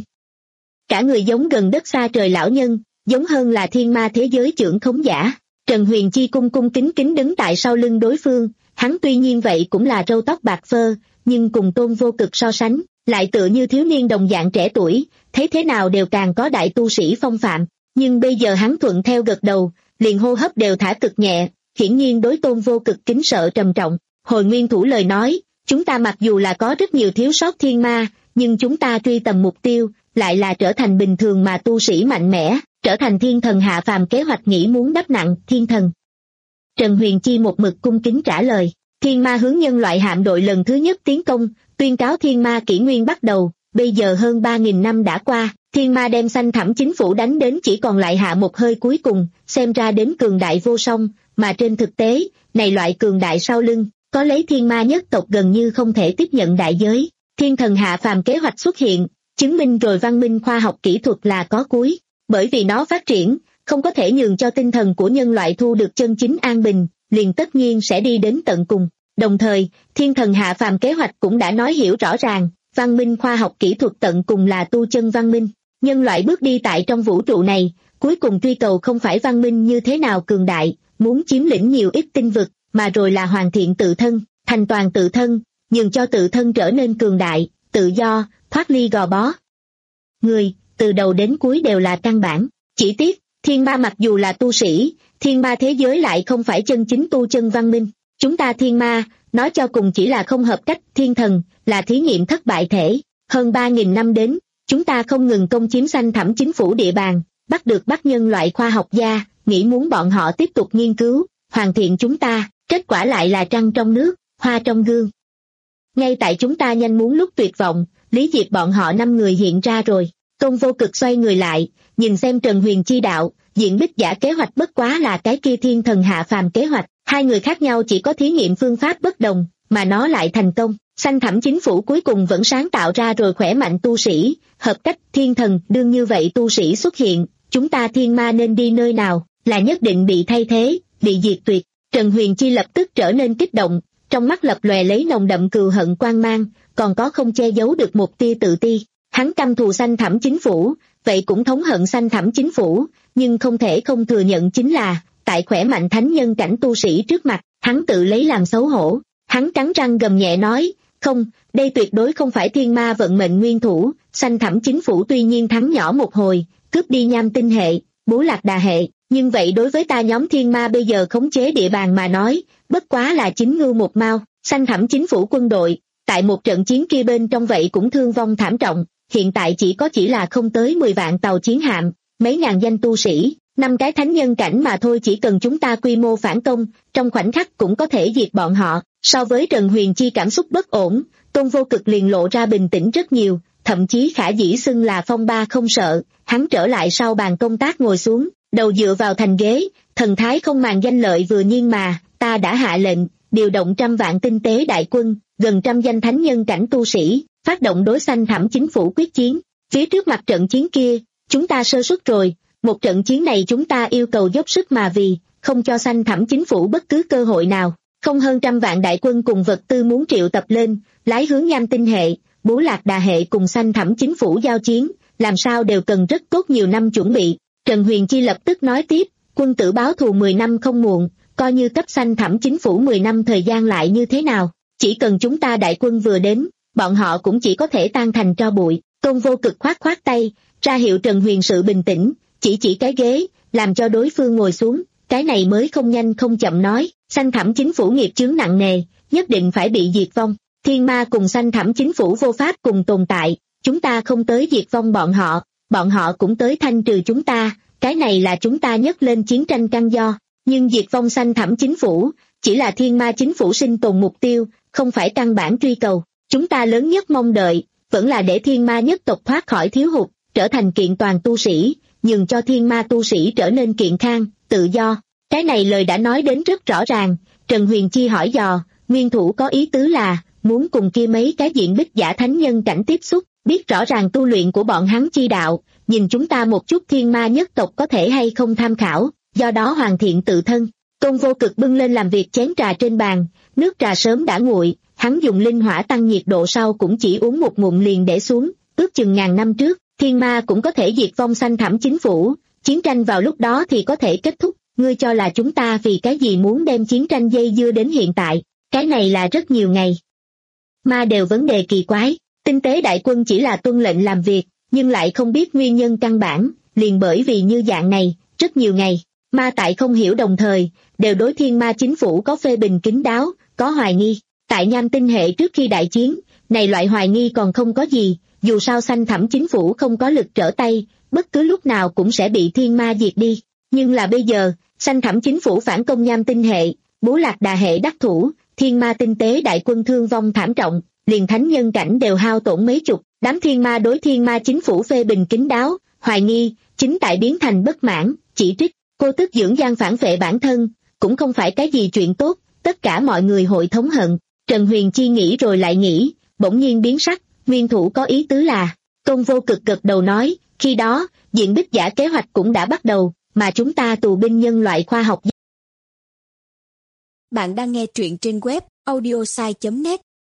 B: Cả người giống gần đất xa trời lão nhân, giống hơn là thiên ma thế giới trưởng khống giả. Trần Huyền Chi cung cung kính kính đứng tại sau lưng đối phương, hắn tuy nhiên vậy cũng là râu tóc bạc phơ, nhưng cùng Tôn Vô Cực so sánh, lại tựa như thiếu niên đồng dạng trẻ tuổi, thấy thế nào đều càng có đại tu sĩ phong phạm. Nhưng bây giờ hắn thuận theo gật đầu, liền hô hấp đều thả cực nhẹ, hiển nhiên đối Tôn Vô Cực kính sợ trầm trọng. Hồi nguyên thủ lời nói, chúng ta mặc dù là có rất nhiều thiếu sót thiên ma, nhưng chúng ta truy tầm mục tiêu, lại là trở thành bình thường mà tu sĩ mạnh mẽ, trở thành thiên thần hạ phàm kế hoạch nghĩ muốn đắp nặng thiên thần. Trần Huyền Chi một mực cung kính trả lời, thiên ma hướng nhân loại hạm đội lần thứ nhất tiến công, tuyên cáo thiên ma kỷ nguyên bắt đầu, bây giờ hơn ba nghìn năm đã qua, thiên ma đem xanh thẳm chính phủ đánh đến chỉ còn lại hạ một hơi cuối cùng, xem ra đến cường đại vô song, mà trên thực tế, này loại cường đại sau lưng, có lấy thiên ma nhất tộc gần như không thể tiếp nhận đại giới. Thiên thần hạ phàm kế hoạch xuất hiện, chứng minh rồi văn minh khoa học kỹ thuật là có cuối, bởi vì nó phát triển, không có thể nhường cho tinh thần của nhân loại thu được chân chính an bình, liền tất nhiên sẽ đi đến tận cùng. Đồng thời, thiên thần hạ phàm kế hoạch cũng đã nói hiểu rõ ràng, văn minh khoa học kỹ thuật tận cùng là tu chân văn minh. Nhân loại bước đi tại trong vũ trụ này, cuối cùng truy cầu không phải văn minh như thế nào cường đại, muốn chiếm lĩnh nhiều ít tinh vực, mà rồi là hoàn thiện tự thân, thành toàn tự thân, nhường cho tự thân trở nên cường đại, tự do, thoát ly gò bó. Người, từ đầu đến cuối đều là căn bản. Chỉ tiếc, thiên ma mặc dù là tu sĩ, thiên ma thế giới lại không phải chân chính tu chân văn minh. Chúng ta thiên ma, nói cho cùng chỉ là không hợp cách, thiên thần, là thí nghiệm thất bại thể. Hơn ba nghìn năm đến, chúng ta không ngừng công chiếm xanh thẳm chính phủ địa bàn, bắt được bắt nhân loại khoa học gia, nghĩ muốn bọn họ tiếp tục nghiên cứu, hoàn thiện chúng ta, kết quả lại là trăng trong nước, hoa trong gương. Ngay tại chúng ta nhanh muốn lúc tuyệt vọng, lý diệt bọn họ năm người hiện ra rồi. Tôn Vô Cực xoay người lại, nhìn xem Trần Huyền chi đạo, diện bích giả kế hoạch bất quá là cái kia thiên thần hạ phàm kế hoạch, hai người khác nhau chỉ có thí nghiệm phương pháp bất đồng, mà nó lại thành công. Xanh thẳm chính phủ cuối cùng vẫn sáng tạo ra rồi khỏe mạnh tu sĩ, hợp cách thiên thần, đương như vậy tu sĩ xuất hiện, chúng ta thiên ma nên đi nơi nào, là nhất định bị thay thế, bị diệt tuyệt. Trần Huyền Chi lập tức trở nên kích động, trong mắt lập lòe lấy nồng đậm cừu hận quang mang, còn có không che giấu được một tia tự ti. Hắn căm thù xanh thẳm chính phủ, vậy cũng thống hận xanh thẳm chính phủ, nhưng không thể không thừa nhận chính là, tại khỏe mạnh thánh nhân cảnh tu sĩ trước mặt, hắn tự lấy làm xấu hổ. Hắn cắn răng gầm nhẹ nói, không, đây tuyệt đối không phải thiên ma vận mệnh nguyên thủ, xanh thẳm chính phủ tuy nhiên thắng nhỏ một hồi, cướp đi nham tinh hệ, bố lạc đà hệ, nhưng vậy đối với ta nhóm thiên ma bây giờ khống chế địa bàn mà nói, bất quá là chính ngưu một mao. Xanh thẳm chính phủ quân đội, tại một trận chiến kia bên trong vậy cũng thương vong thảm trọng, hiện tại chỉ có chỉ là không tới mười vạn tàu chiến hạm, mấy ngàn danh tu sĩ, năm cái thánh nhân cảnh mà thôi, chỉ cần chúng ta quy mô phản công, trong khoảnh khắc cũng có thể diệt bọn họ. So với Trần Huyền Chi cảm xúc bất ổn, Tôn Vô Cực liền lộ ra bình tĩnh rất nhiều, thậm chí khả dĩ xưng là phong ba không sợ. Hắn trở lại sau bàn công tác ngồi xuống, đầu dựa vào thành ghế, thần thái không màng danh lợi vừa nhiên mà, ta đã hạ lệnh, điều động trăm vạn tinh tế đại quân, gần trăm danh thánh nhân cảnh tu sĩ, phát động đối xanh thẳm chính phủ quyết chiến. Phía trước mặt trận chiến kia, chúng ta sơ suất rồi, một trận chiến này chúng ta yêu cầu dốc sức mà vì, không cho xanh thẳm chính phủ bất cứ cơ hội nào. Không hơn trăm vạn đại quân cùng vật tư muốn triệu tập lên, lái hướng nham tinh hệ, bố lạc đà hệ cùng xanh thẳm chính phủ giao chiến, làm sao đều cần rất tốt nhiều năm chuẩn bị. Trần Huyền Chi lập tức nói tiếp, quân tử báo thù mười năm không muộn, coi như cấp xanh thẳm chính phủ mười năm thời gian lại như thế nào, chỉ cần chúng ta đại quân vừa đến, bọn họ cũng chỉ có thể tan thành tro bụi. Tôn Vô Cực khoát khoát tay, ra hiệu Trần Huyền sự bình tĩnh, chỉ chỉ cái ghế, làm cho đối phương ngồi xuống, cái này mới không nhanh không chậm nói, xanh thẳm chính phủ nghiệp chướng nặng nề, nhất định phải bị diệt vong. Thiên ma cùng xanh thẳm chính phủ vô pháp cùng tồn tại, chúng ta không tới diệt vong bọn họ, bọn họ cũng tới thanh trừ chúng ta, cái này là chúng ta nhấc lên chiến tranh căn do. Nhưng diệt vong xanh thẳm chính phủ, chỉ là thiên ma chính phủ sinh tồn mục tiêu, không phải căn bản truy cầu. Chúng ta lớn nhất mong đợi, vẫn là để thiên ma nhất tộc thoát khỏi thiếu hụt, trở thành kiện toàn tu sĩ, nhường cho thiên ma tu sĩ trở nên kiện khang, tự do. Cái này lời đã nói đến rất rõ ràng. Trần Huyền Chi hỏi dò, nguyên thủ có ý tứ là, muốn cùng kia mấy cái diện bích giả thánh nhân cảnh tiếp xúc, biết rõ ràng tu luyện của bọn hắn chi đạo, nhìn chúng ta một chút thiên ma nhất tộc có thể hay không tham khảo, do đó hoàn thiện tự thân. Tôn Vô Cực bưng lên làm việc chén trà trên bàn, nước trà sớm đã nguội, hắn dùng linh hỏa tăng nhiệt độ sau cũng chỉ uống một ngụm liền để xuống. Ước chừng ngàn năm trước, thiên ma cũng có thể diệt vong xanh thẳm chính phủ, chiến tranh vào lúc đó thì có thể kết thúc. Ngươi cho là chúng ta vì cái gì muốn đem chiến tranh dây dưa đến hiện tại, cái này là rất nhiều ngày. Ma đều vấn đề kỳ quái, tinh tế đại quân chỉ là tuân lệnh làm việc, nhưng lại không biết nguyên nhân căn bản, liền bởi vì như dạng này, rất nhiều ngày, ma tại không hiểu đồng thời, đều đối thiên ma chính phủ có phê bình kín đáo, có hoài nghi. Tại nham tinh hệ trước khi đại chiến, này loại hoài nghi còn không có gì, dù sao xanh thẳm chính phủ không có lực trở tay, bất cứ lúc nào cũng sẽ bị thiên ma diệt đi. Nhưng là bây giờ, xanh thẳm chính phủ phản công nham tinh hệ, bố lạc đà hệ đắc thủ, thiên ma tinh tế đại quân thương vong thảm trọng, liền thánh nhân cảnh đều hao tổn mấy chục, Đám thiên ma đối thiên ma chính phủ phê bình kín đáo, hoài nghi, chính tại biến thành bất mãn, chỉ trích, cô tức dưỡng gian phản vệ bản thân, cũng không phải cái gì chuyện tốt, tất cả mọi người hội thống hận. Trần Huyền Chi nghĩ rồi lại nghĩ, bỗng nhiên biến sắc, nguyên thủ có ý tứ là, Tôn Vô Cực gật đầu nói, khi đó, diện bích giả kế hoạch cũng đã bắt đầu, mà chúng ta tù binh nhân loại khoa học.
C: Bạn đang nghe truyện trên web audiosai chấm net.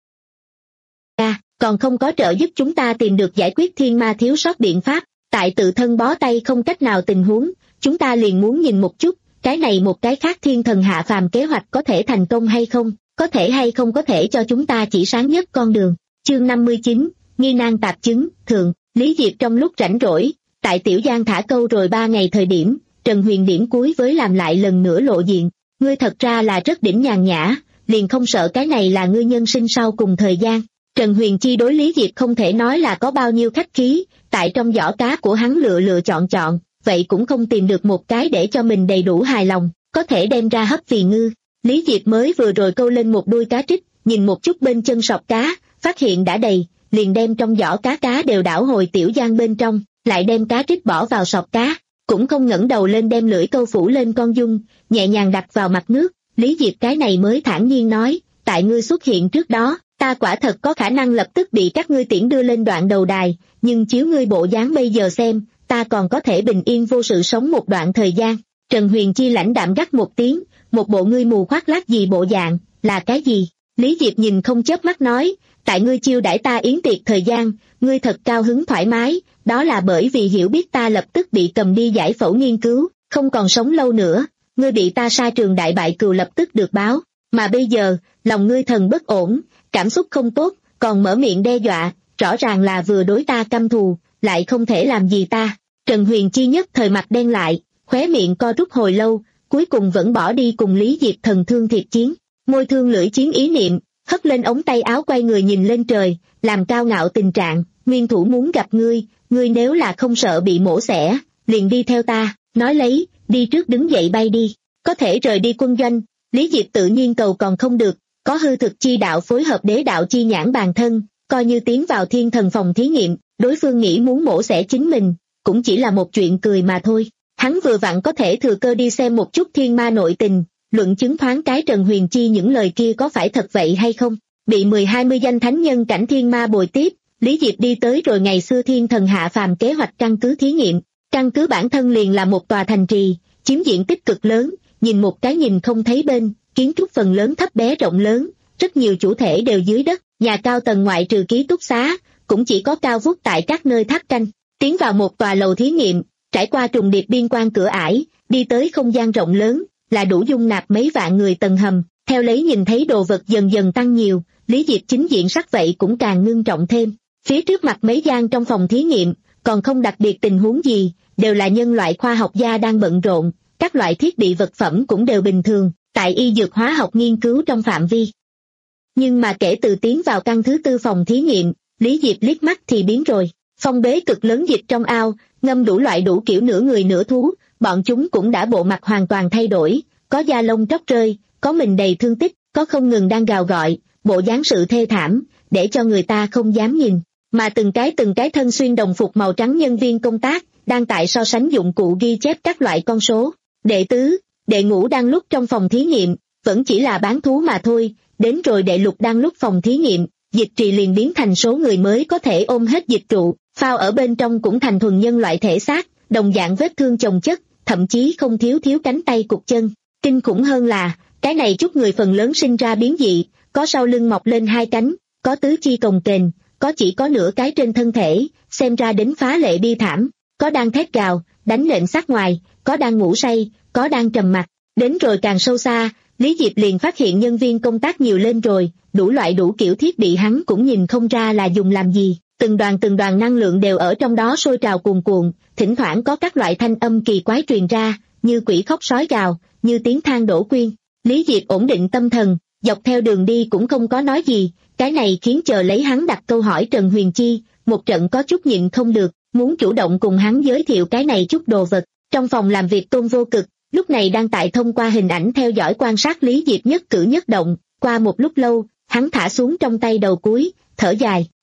B: À, còn không có trợ giúp chúng ta tìm được giải quyết thiên ma thiếu sót biện pháp, tại tự thân bó tay không cách nào tình huống, chúng ta liền muốn nhìn một chút, cái này một cái khác thiên thần hạ phàm kế hoạch có thể thành công hay không, có thể hay không có thể cho chúng ta chỉ sáng nhất con đường. Chương năm mươi chín, nghi nan tạp chứng, thượng, Lý Diệp trong lúc rảnh rỗi, tại Tiểu Giang thả câu rồi ba ngày thời điểm, Trần Huyền điểm cuối với làm lại lần nữa lộ diện, ngươi thật ra là rất đỉnh nhàn nhã, liền không sợ cái này là ngươi nhân sinh sau cùng thời gian. Trần Huyền Chi đối Lý Diệp không thể nói là có bao nhiêu khách khí, tại trong giỏ cá của hắn lựa lựa chọn chọn, vậy cũng không tìm được một cái để cho mình đầy đủ hài lòng, có thể đem ra hấp vì ngư. Lý Diệp mới vừa rồi câu lên một đuôi cá trích, nhìn một chút bên chân sọt cá, phát hiện đã đầy, liền đem trong giỏ cá cá đều đảo hồi Tiểu Giang bên trong, lại đem cá trích bỏ vào sọt cá, cũng không ngẩng đầu lên đem lưỡi câu phủ lên con dung, nhẹ nhàng đặt vào mặt nước. Lý Diệp cái này mới thản nhiên nói, tại ngươi xuất hiện trước đó, ta quả thật có khả năng lập tức bị các ngươi tiễn đưa lên đoạn đầu đài, nhưng chiếu ngươi bộ dáng bây giờ xem, ta còn có thể bình yên vô sự sống một đoạn thời gian. Trần Huyền Chi lãnh đạm gắt một tiếng, một bộ ngươi mù khoác lác gì bộ dạng, là cái gì? Lý Diệp nhìn không chớp mắt nói, tại ngươi chiêu đãi ta yến tiệc thời gian, ngươi thật cao hứng thoải mái, đó là bởi vì hiểu biết ta lập tức bị cầm đi giải phẫu nghiên cứu, không còn sống lâu nữa, ngươi bị ta sa trường đại bại cừu lập tức được báo, mà bây giờ, lòng ngươi thần bất ổn, cảm xúc không tốt, còn mở miệng đe dọa, rõ ràng là vừa đối ta căm thù, lại không thể làm gì ta. Trần Huyền Chi nhất thời mặt đen lại, khóe miệng co rút hồi lâu, cuối cùng vẫn bỏ đi cùng Lý Diệp thần thương thiệt chiến, môi thương lưỡi chiến ý niệm, hất lên ống tay áo quay người nhìn lên trời, làm cao ngạo tình trạng, nguyên thủ muốn gặp ngươi, ngươi nếu là không sợ bị mổ xẻ, liền đi theo ta, nói lấy, đi trước đứng dậy bay đi, có thể rời đi quân doanh. Lý Diệp tự nhiên cầu còn không được, có hư thực chi đạo phối hợp đế đạo chi nhãn bàn thân, coi như tiến vào thiên thần phòng thí nghiệm, đối phương nghĩ muốn mổ xẻ chính mình, cũng chỉ là một chuyện cười mà thôi. Hắn vừa vặn có thể thừa cơ đi xem một chút thiên ma nội tình, luận chứng thoáng cái Trần Huyền Chi những lời kia có phải thật vậy hay không. Bị mười hai mươi danh thánh nhân cảnh thiên ma bồi tiếp, Lý Diệp đi tới rồi ngày xưa thiên thần hạ phàm kế hoạch căn cứ thí nghiệm. Căn cứ bản thân liền là một tòa thành trì, chiếm diện tích cực lớn, nhìn một cái nhìn không thấy bên, kiến trúc phần lớn thấp bé rộng lớn, rất nhiều chủ thể đều dưới đất, nhà cao tầng ngoại trừ ký túc xá, cũng chỉ có cao vút tại các nơi tháp canh. Tiến vào một tòa lầu thí nghiệm, trải qua trùng điệp biên quan cửa ải, đi tới không gian rộng lớn, là đủ dung nạp mấy vạn người tầng hầm, theo lấy nhìn thấy đồ vật dần dần tăng nhiều, Lý Diệp chính diện sắc vậy cũng càng ngưng trọng thêm. Phía trước mặt mấy gian trong phòng thí nghiệm, còn không đặc biệt tình huống gì, đều là nhân loại khoa học gia đang bận rộn, các loại thiết bị vật phẩm cũng đều bình thường, tại y dược hóa học nghiên cứu trong phạm vi. Nhưng mà kể từ tiến vào căn thứ tư phòng thí nghiệm, Lý Diệp liếc mắt thì biến rồi, phong bế cực lớn dịch trong ao, ngâm đủ loại đủ kiểu nửa người nửa thú, bọn chúng cũng đã bộ mặt hoàn toàn thay đổi, có da lông tróc rơi, có mình đầy thương tích, có không ngừng đang gào gọi, bộ dáng sự thê thảm, để cho người ta không dám nhìn. Mà từng cái từng cái thân xuyên đồng phục màu trắng nhân viên công tác, đang tại so sánh dụng cụ ghi chép các loại con số. Đệ tứ, đệ ngũ đang lúc trong phòng thí nghiệm, vẫn chỉ là bán thú mà thôi, đến rồi đệ lục đang lúc phòng thí nghiệm, dịch trì liền biến thành số người mới có thể ôm hết dịch trụ, phao ở bên trong cũng thành thuần nhân loại thể xác, đồng dạng vết thương chồng chất, thậm chí không thiếu thiếu cánh tay cụt chân. Kinh khủng hơn là, cái này chút người phần lớn sinh ra biến dị, có sau lưng mọc lên hai cánh, có tứ chi cồng kềnh, có chỉ có nửa cái trên thân thể, xem ra đến phá lệ bi thảm, có đang thét gào, đánh nện sát ngoài, có đang ngủ say, có đang trầm mặc. Đến rồi càng sâu xa, Lý Diệp liền phát hiện nhân viên công tác nhiều lên rồi, đủ loại đủ kiểu thiết bị hắn cũng nhìn không ra là dùng làm gì, từng đoàn từng đoàn năng lượng đều ở trong đó sôi trào cuồn cuộn, thỉnh thoảng có các loại thanh âm kỳ quái truyền ra, như quỷ khóc sói gào, như tiếng than đổ quyên. Lý Diệp ổn định tâm thần, dọc theo đường đi cũng không có nói gì, cái này khiến chờ lấy hắn đặt câu hỏi Trần Huyền Chi, một trận có chút nhịn không được, muốn chủ động cùng hắn giới thiệu cái này chút đồ vật. Trong phòng làm việc Tôn Vô Cực, lúc này đang tại thông qua hình ảnh theo dõi quan sát Lý Diệp nhất cử nhất động, qua một lúc lâu, hắn thả xuống trong tay đầu cuối, thở dài,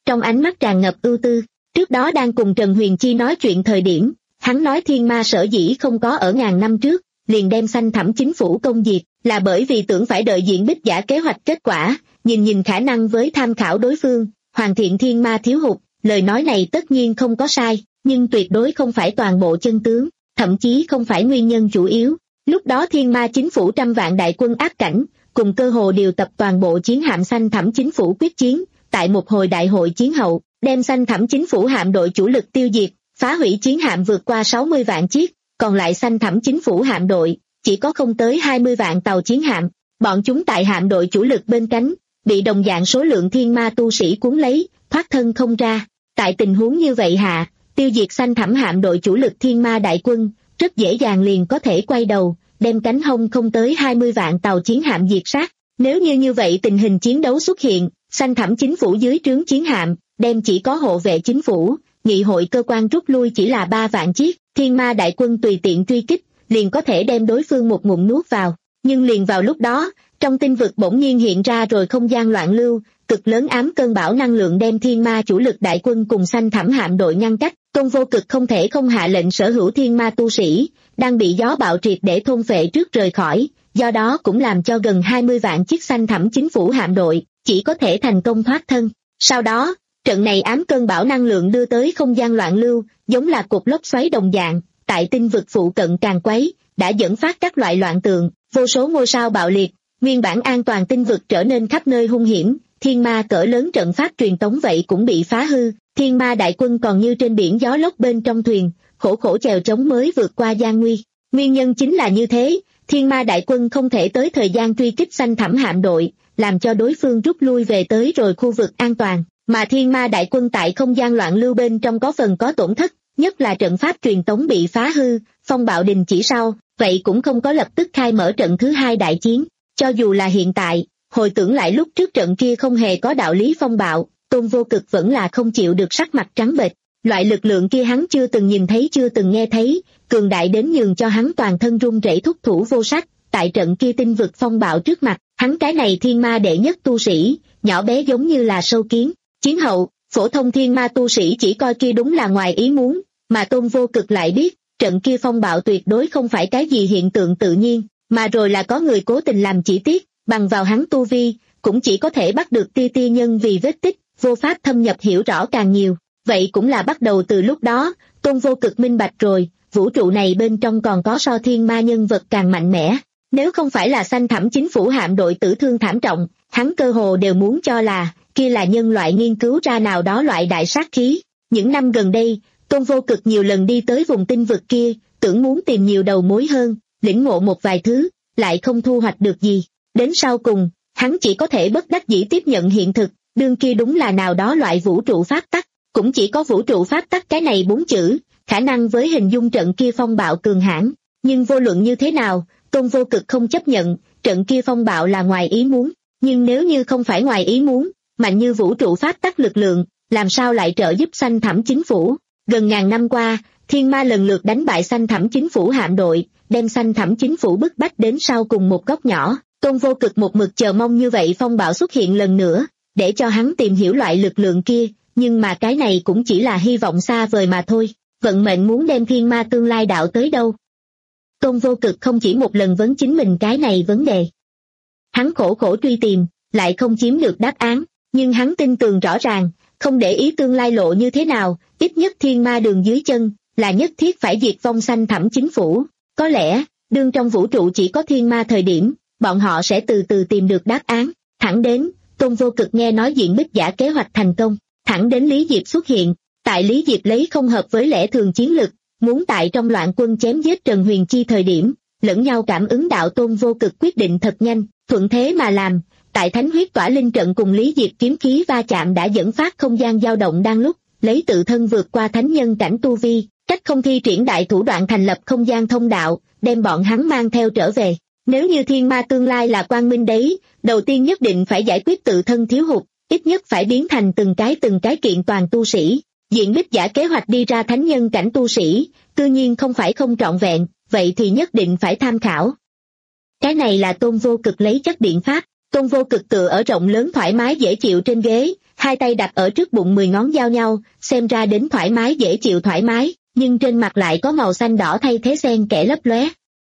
B: trong ánh mắt tràn ngập ưu tư. Trước đó đang cùng Trần Huyền Chi nói chuyện thời điểm, hắn nói thiên ma sở dĩ không có ở ngàn năm trước, liền đem Xanh Thẳm chính phủ công diệt, là bởi vì tưởng phải đợi diễn bích giả kế hoạch kết quả, nhìn nhìn khả năng với tham khảo đối phương, hoàn thiện thiên ma thiếu hụt. Lời nói này tất nhiên không có sai, nhưng tuyệt đối không phải toàn bộ chân tướng, thậm chí không phải nguyên nhân chủ yếu. Lúc đó thiên ma chính phủ trăm vạn đại quân áp cảnh, cùng cơ hồ điều tập toàn bộ chiến hạm Xanh Thẳm chính phủ quyết chiến, tại một hồi đại hội chiến hậu, đem Xanh Thẳm chính phủ hạm đội chủ lực tiêu diệt, phá hủy chiến hạm vượt qua sáu mươi vạn chiếc, còn lại Xanh Thẳm chính phủ hạm đội, chỉ có không tới hai mươi vạn tàu chiến hạm. Bọn chúng tại hạm đội chủ lực bên cánh, bị đồng dạng số lượng thiên ma tu sĩ cuốn lấy, thoát thân không ra. Tại tình huống như vậy hạ, tiêu diệt Xanh Thẳm hạm đội chủ lực thiên ma đại quân, rất dễ dàng liền có thể quay đầu, đem cánh hông không tới hai mươi vạn tàu chiến hạm diệt sát. Nếu như như vậy tình hình chiến đấu xuất hiện, Xanh Thẳm chính phủ dưới trướng chiến hạm, đem chỉ có hộ vệ chính phủ, nghị hội cơ quan rút lui chỉ là ba vạn chiếc, thiên ma đại quân tùy tiện truy kích, liền có thể đem đối phương một ngụm nuốt vào. Nhưng liền vào lúc đó, trong tinh vực bỗng nhiên hiện ra rồi không gian loạn lưu, cực lớn ám cơn bão năng lượng đem thiên ma chủ lực đại quân cùng Xanh Thẳm hạm đội ngăn cách. Tôn Vô Cực không thể không hạ lệnh sở hữu thiên ma tu sĩ, đang bị gió bạo triệt để thôn phệ trước rời khỏi, do đó cũng làm cho gần hai mươi vạn chiếc Xanh Thẳm chính phủ hạm đội, chỉ có thể thành công thoát thân. Sau đó, trận này ám cơn bão năng lượng đưa tới không gian loạn lưu, giống là cột lốc xoáy đồng dạng, tại tinh vực phụ cận càng quấy, đã dẫn phát các loại loạn tượng, vô số ngôi sao bạo liệt, nguyên bản an toàn tinh vực trở nên khắp nơi hung hiểm, thiên ma cỡ lớn trận pháp truyền tống vậy cũng bị phá hư, thiên ma đại quân còn như trên biển gió lốc bên trong thuyền, khổ khổ chèo trống mới vượt qua gian nguy. Nguyên nhân chính là như thế, thiên ma đại quân không thể tới thời gian truy kích Xanh Thẳm hạm đội, làm cho đối phương rút lui về tới rồi khu vực an toàn, mà thiên ma đại quân tại không gian loạn lưu bên trong có phần có tổn thất, nhất là trận pháp truyền tống bị phá hư, phong bạo đình chỉ sau, vậy cũng không có lập tức khai mở trận thứ hai đại chiến. Cho dù là hiện tại, hồi tưởng lại lúc trước trận kia không hề có đạo lý phong bạo, Tôn Vô Cực vẫn là không chịu được sắc mặt trắng bệch. Loại lực lượng kia hắn chưa từng nhìn thấy chưa từng nghe thấy, cường đại đến nhường cho hắn toàn thân run rẩy thúc thủ vô sách. Tại trận kia tinh vực phong bạo trước mặt, hắn cái này thiên ma đệ nhất tu sĩ, nhỏ bé giống như là sâu kiến. Chiến hậu, phổ thông thiên ma tu sĩ chỉ coi kia đúng là ngoài ý muốn, mà Tôn Vô Cực lại biết, trận kia phong bạo tuyệt đối không phải cái gì hiện tượng tự nhiên, mà rồi là có người cố tình làm chỉ tiết, bằng vào hắn tu vi, cũng chỉ có thể bắt được tia tia nhân vì vết tích, vô pháp thâm nhập hiểu rõ càng nhiều. Vậy cũng là bắt đầu từ lúc đó, Tôn Vô Cực minh bạch rồi, vũ trụ này bên trong còn có so thiên ma nhân vật càng mạnh mẽ. Nếu không phải là Xanh Thẳm chính phủ hạm đội tử thương thảm trọng, hắn cơ hồ đều muốn cho là, kia là nhân loại nghiên cứu ra nào đó loại đại sát khí. Những năm gần đây, Tôn Vô Cực nhiều lần đi tới vùng tinh vực kia, tưởng muốn tìm nhiều đầu mối hơn, lĩnh ngộ một vài thứ, lại không thu hoạch được gì. Đến sau cùng, hắn chỉ có thể bất đắc dĩ tiếp nhận hiện thực, đương kia đúng là nào đó loại vũ trụ pháp tắc, cũng chỉ có vũ trụ pháp tắc cái này bốn chữ, khả năng với hình dung trận kia phong bạo cường hãn. Nhưng vô luận như thế nào, Tôn Vô Cực không chấp nhận, trận kia phong bạo là ngoài ý muốn, nhưng nếu như không phải ngoài ý muốn, mạnh như vũ trụ pháp tắc lực lượng, làm sao lại trợ giúp Xanh Thẳm chính phủ? Gần ngàn năm qua, thiên ma lần lượt đánh bại Xanh Thẳm chính phủ hạm đội, đem Xanh Thẳm chính phủ bức bách đến sau cùng một góc nhỏ. Tôn Vô Cực một mực chờ mong như vậy phong bạo xuất hiện lần nữa, để cho hắn tìm hiểu loại lực lượng kia, nhưng mà cái này cũng chỉ là hy vọng xa vời mà thôi. Vận mệnh muốn đem thiên ma tương lai đạo tới đâu? Tôn Vô Cực không chỉ một lần vấn chính mình cái này vấn đề. Hắn khổ khổ truy tìm, lại không chiếm được đáp án, nhưng hắn tin tưởng rõ ràng, không để ý tương lai lộ như thế nào, ít nhất thiên ma đường dưới chân, là nhất thiết phải diệt vong Xanh Thẳm chính phủ. Có lẽ, đương trong vũ trụ chỉ có thiên ma thời điểm, bọn họ sẽ từ từ tìm được đáp án. Thẳng đến, Tôn Vô Cực nghe nói diện bích giả kế hoạch thành công, thẳng đến Lý Diệp xuất hiện, tại Lý Diệp lấy không hợp với lẽ thường chiến lực, muốn tại trong loạn quân chém giết Trần Huyền Chi thời điểm, lẫn nhau cảm ứng đạo. Tôn Vô Cực quyết định thật nhanh, thuận thế mà làm, tại Thánh huyết tỏa linh trận cùng Lý Diệp kiếm khí va chạm đã dẫn phát không gian dao động đang lúc, lấy tự thân vượt qua thánh nhân cảnh tu vi, cách không thi triển đại thủ đoạn thành lập không gian thông đạo, đem bọn hắn mang theo trở về. Nếu như thiên ma tương lai là quang minh đấy, đầu tiên nhất định phải giải quyết tự thân thiếu hụt, ít nhất phải biến thành từng cái từng cái kiện toàn tu sĩ. Diện bích giả kế hoạch đi ra thánh nhân cảnh tu sĩ, tự nhiên không phải không trọn vẹn, vậy thì nhất định phải tham khảo. Cái này là Tôn Vô Cực lấy chất biện pháp. Tôn Vô Cực tựa ở rộng lớn thoải mái dễ chịu trên ghế, hai tay đặt ở trước bụng mười ngón giao nhau, xem ra đến thoải mái dễ chịu thoải mái, nhưng trên mặt lại có màu xanh đỏ thay thế xen kẽ lấp lóe.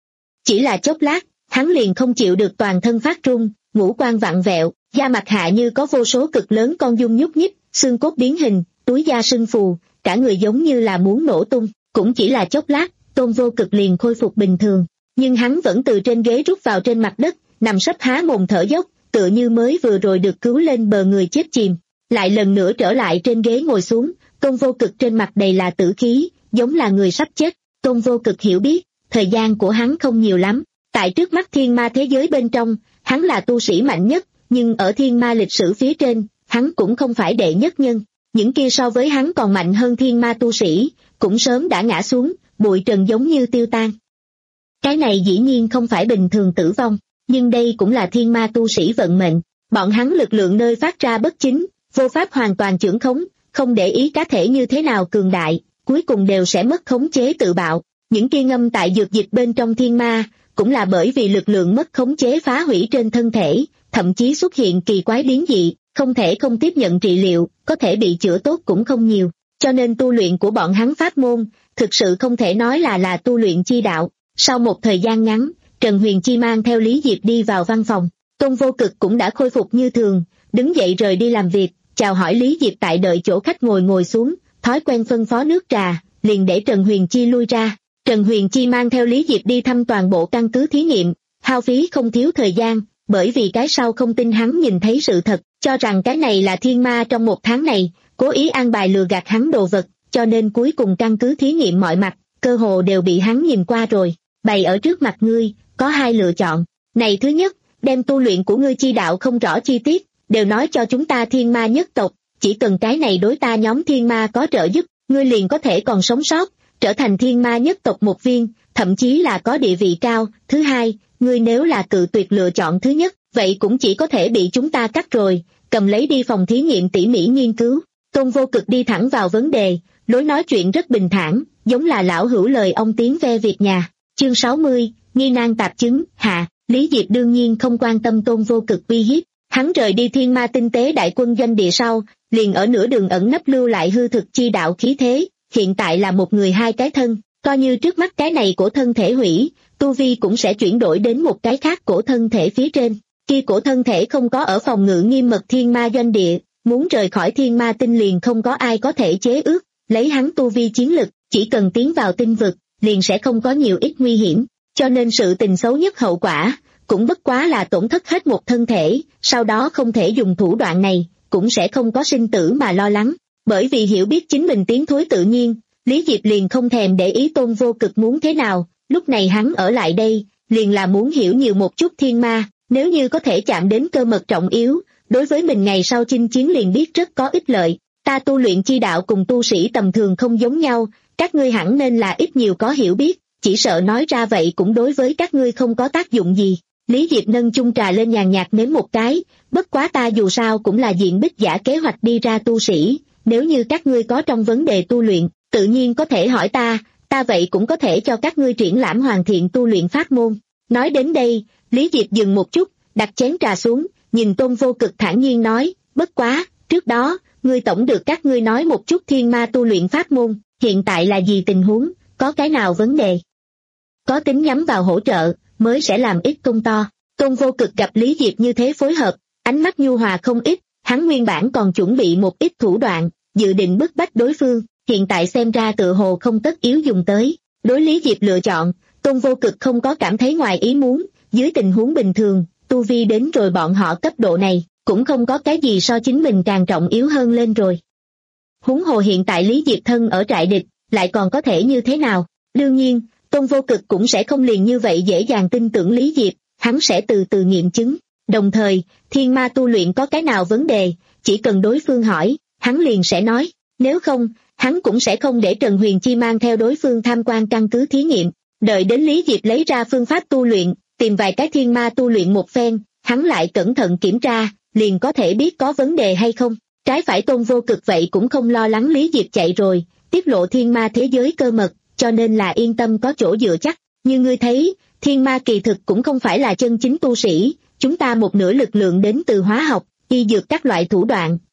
B: Chỉ là chốc lát, hắn liền không chịu được toàn thân phát run, ngũ quan vặn vẹo, da mặt hạ như có vô số cực lớn con giun nhúc nhích, xương cốt biến hình, túi da sưng phù, cả người giống như là muốn nổ tung. Cũng chỉ là chốc lát, Tôn Vô Cực liền khôi phục bình thường, nhưng hắn vẫn từ trên ghế rút vào trên mặt đất, nằm sấp há mồm thở dốc, tựa như mới vừa rồi được cứu lên bờ người chết chìm. Lại lần nữa trở lại trên ghế ngồi xuống, Tôn Vô Cực trên mặt đầy là tử khí, giống là người sắp chết. Tôn Vô Cực hiểu biết, thời gian của hắn không nhiều lắm. Tại trước mắt thiên ma thế giới bên trong, hắn là tu sĩ mạnh nhất, nhưng ở thiên ma lịch sử phía trên, hắn cũng không phải đệ nhất nhân. Những kia so với hắn còn mạnh hơn thiên ma tu sĩ, cũng sớm đã ngã xuống, bụi trần giống như tiêu tan. Cái này dĩ nhiên không phải bình thường tử vong, nhưng đây cũng là thiên ma tu sĩ vận mệnh. Bọn hắn lực lượng nơi phát ra bất chính, vô pháp hoàn toàn chưởng khống, không để ý cá thể như thế nào cường đại, cuối cùng đều sẽ mất khống chế tự bạo. Những kia ngâm tại dược dịch bên trong thiên ma, cũng là bởi vì lực lượng mất khống chế phá hủy trên thân thể, thậm chí xuất hiện kỳ quái biến dị, không thể không tiếp nhận trị liệu, có thể bị chữa tốt cũng không nhiều. Cho nên tu luyện của bọn hắn pháp môn, thực sự không thể nói là là tu luyện chi đạo. Sau một thời gian ngắn, Trần Huyền Chi mang theo Lý Diệp đi vào văn phòng. Tôn Vô Cực cũng đã khôi phục như thường, đứng dậy rời đi làm việc, chào hỏi Lý Diệp tại đợi chỗ khách ngồi ngồi xuống, thói quen phân phó nước trà, liền để Trần Huyền Chi lui ra. Trần Huyền Chi mang theo Lý Diệp đi thăm toàn bộ căn cứ thí nghiệm, hao phí không thiếu thời gian, bởi vì cái sau không tin hắn nhìn thấy sự thật, cho rằng cái này là thiên ma trong một tháng này, cố ý an bài lừa gạt hắn đồ vật, cho nên cuối cùng căn cứ thí nghiệm mọi mặt, cơ hồ đều bị hắn nhìn qua rồi. Bày ở trước mặt ngươi, có hai lựa chọn. Này thứ nhất, đem tu luyện của ngươi chi đạo không rõ chi tiết, đều nói cho chúng ta thiên ma nhất tộc, chỉ cần cái này đối ta nhóm thiên ma có trợ giúp, ngươi liền có thể còn sống sót, trở thành thiên ma nhất tộc một viên, thậm chí là có địa vị cao. Thứ hai, ngươi nếu là cự tuyệt lựa chọn thứ nhất, vậy cũng chỉ có thể bị chúng ta cắt rồi, cầm lấy đi phòng thí nghiệm tỉ mỉ nghiên cứu. Tôn Vô Cực đi thẳng vào vấn đề, lối nói chuyện rất bình thản, giống là lão hữu lời ông tiếng ve việc nhà. Chương sáu mươi, nghi nan tạp chứng, hạ. Lý Diệp đương nhiên không quan tâm Tôn Vô Cực uy hiếp, hắn rời đi thiên ma tinh tế đại quân doanh địa sau, liền ở nửa đường ẩn nấp lưu lại hư thực chi đạo khí thế, hiện tại là một người hai cái thân, coi như trước mắt cái này của thân thể hủy, tu vi cũng sẽ chuyển đổi đến một cái khác của thân thể phía trên. Kia của thân thể không có ở phòng ngự nghiêm mật thiên ma doanh địa, muốn rời khỏi thiên ma tinh liền không có ai có thể chế ước, lấy hắn tu vi chiến lực, chỉ cần tiến vào tinh vực, liền sẽ không có nhiều ít nguy hiểm, cho nên sự tình xấu nhất hậu quả, cũng bất quá là tổn thất hết một thân thể, sau đó không thể dùng thủ đoạn này, cũng sẽ không có sinh tử mà lo lắng. Bởi vì hiểu biết chính mình tiến thối tự nhiên, Lý Diệp liền không thèm để ý Tôn Vô Cực muốn thế nào, lúc này hắn ở lại đây, liền là muốn hiểu nhiều một chút thiên ma, nếu như có thể chạm đến cơ mật trọng yếu, đối với mình ngày sau chinh chiến liền biết rất có ích lợi. Ta tu luyện chi đạo cùng tu sĩ tầm thường không giống nhau, các ngươi hẳn nên là ít nhiều có hiểu biết, chỉ sợ nói ra vậy cũng đối với các ngươi không có tác dụng gì. Lý Diệp nâng chung trà lên nhàn nhạt nếm một cái, bất quá ta dù sao cũng là diện bích giả kế hoạch đi ra tu sĩ, nếu như các ngươi có trong vấn đề tu luyện, tự nhiên có thể hỏi ta, ta vậy cũng có thể cho các ngươi triển lãm hoàn thiện tu luyện pháp môn. Nói đến đây, Lý Diệp dừng một chút, đặt chén trà xuống, nhìn Tôn Vô Cực thản nhiên nói, bất quá, trước đó, ngươi tổng được các ngươi nói một chút thiên ma tu luyện pháp môn, hiện tại là gì tình huống, có cái nào vấn đề? Có tính nhắm vào hỗ trợ, mới sẽ làm ít công to. Tôn Vô Cực gặp Lý Diệp như thế phối hợp, ánh mắt nhu hòa không ít, hắn nguyên bản còn chuẩn bị một ít thủ đoạn, dự định bức bách đối phương, hiện tại xem ra tựa hồ không tất yếu dùng tới. Đối Lý Diệp lựa chọn, Tôn Vô Cực không có cảm thấy ngoài ý muốn, dưới tình huống bình thường, tu vi đến rồi bọn họ cấp độ này, cũng không có cái gì so chính mình càng trọng yếu hơn lên rồi. Huống hồ hiện tại Lý Diệp thân ở trại địch, lại còn có thể như thế nào? Đương nhiên, Tôn Vô Cực cũng sẽ không liền như vậy dễ dàng tin tưởng Lý Diệp, hắn sẽ từ từ nghiệm chứng. Đồng thời, thiên ma tu luyện có cái nào vấn đề, chỉ cần đối phương hỏi, hắn liền sẽ nói, nếu không, hắn cũng sẽ không để Trần Huyền Chi mang theo đối phương tham quan căn cứ thí nghiệm. Đợi đến Lý Diệp lấy ra phương pháp tu luyện, tìm vài cái thiên ma tu luyện một phen, hắn lại cẩn thận kiểm tra, liền có thể biết có vấn đề hay không. Trái phải Tôn Vô Cực vậy cũng không lo lắng Lý Diệp chạy rồi, tiết lộ thiên ma thế giới cơ mật, cho nên là yên tâm có chỗ dựa chắc. Như ngươi thấy, thiên ma kỳ thực cũng không phải là chân chính tu sĩ, chúng ta một nửa lực lượng đến từ hóa học, y dược các loại thủ đoạn,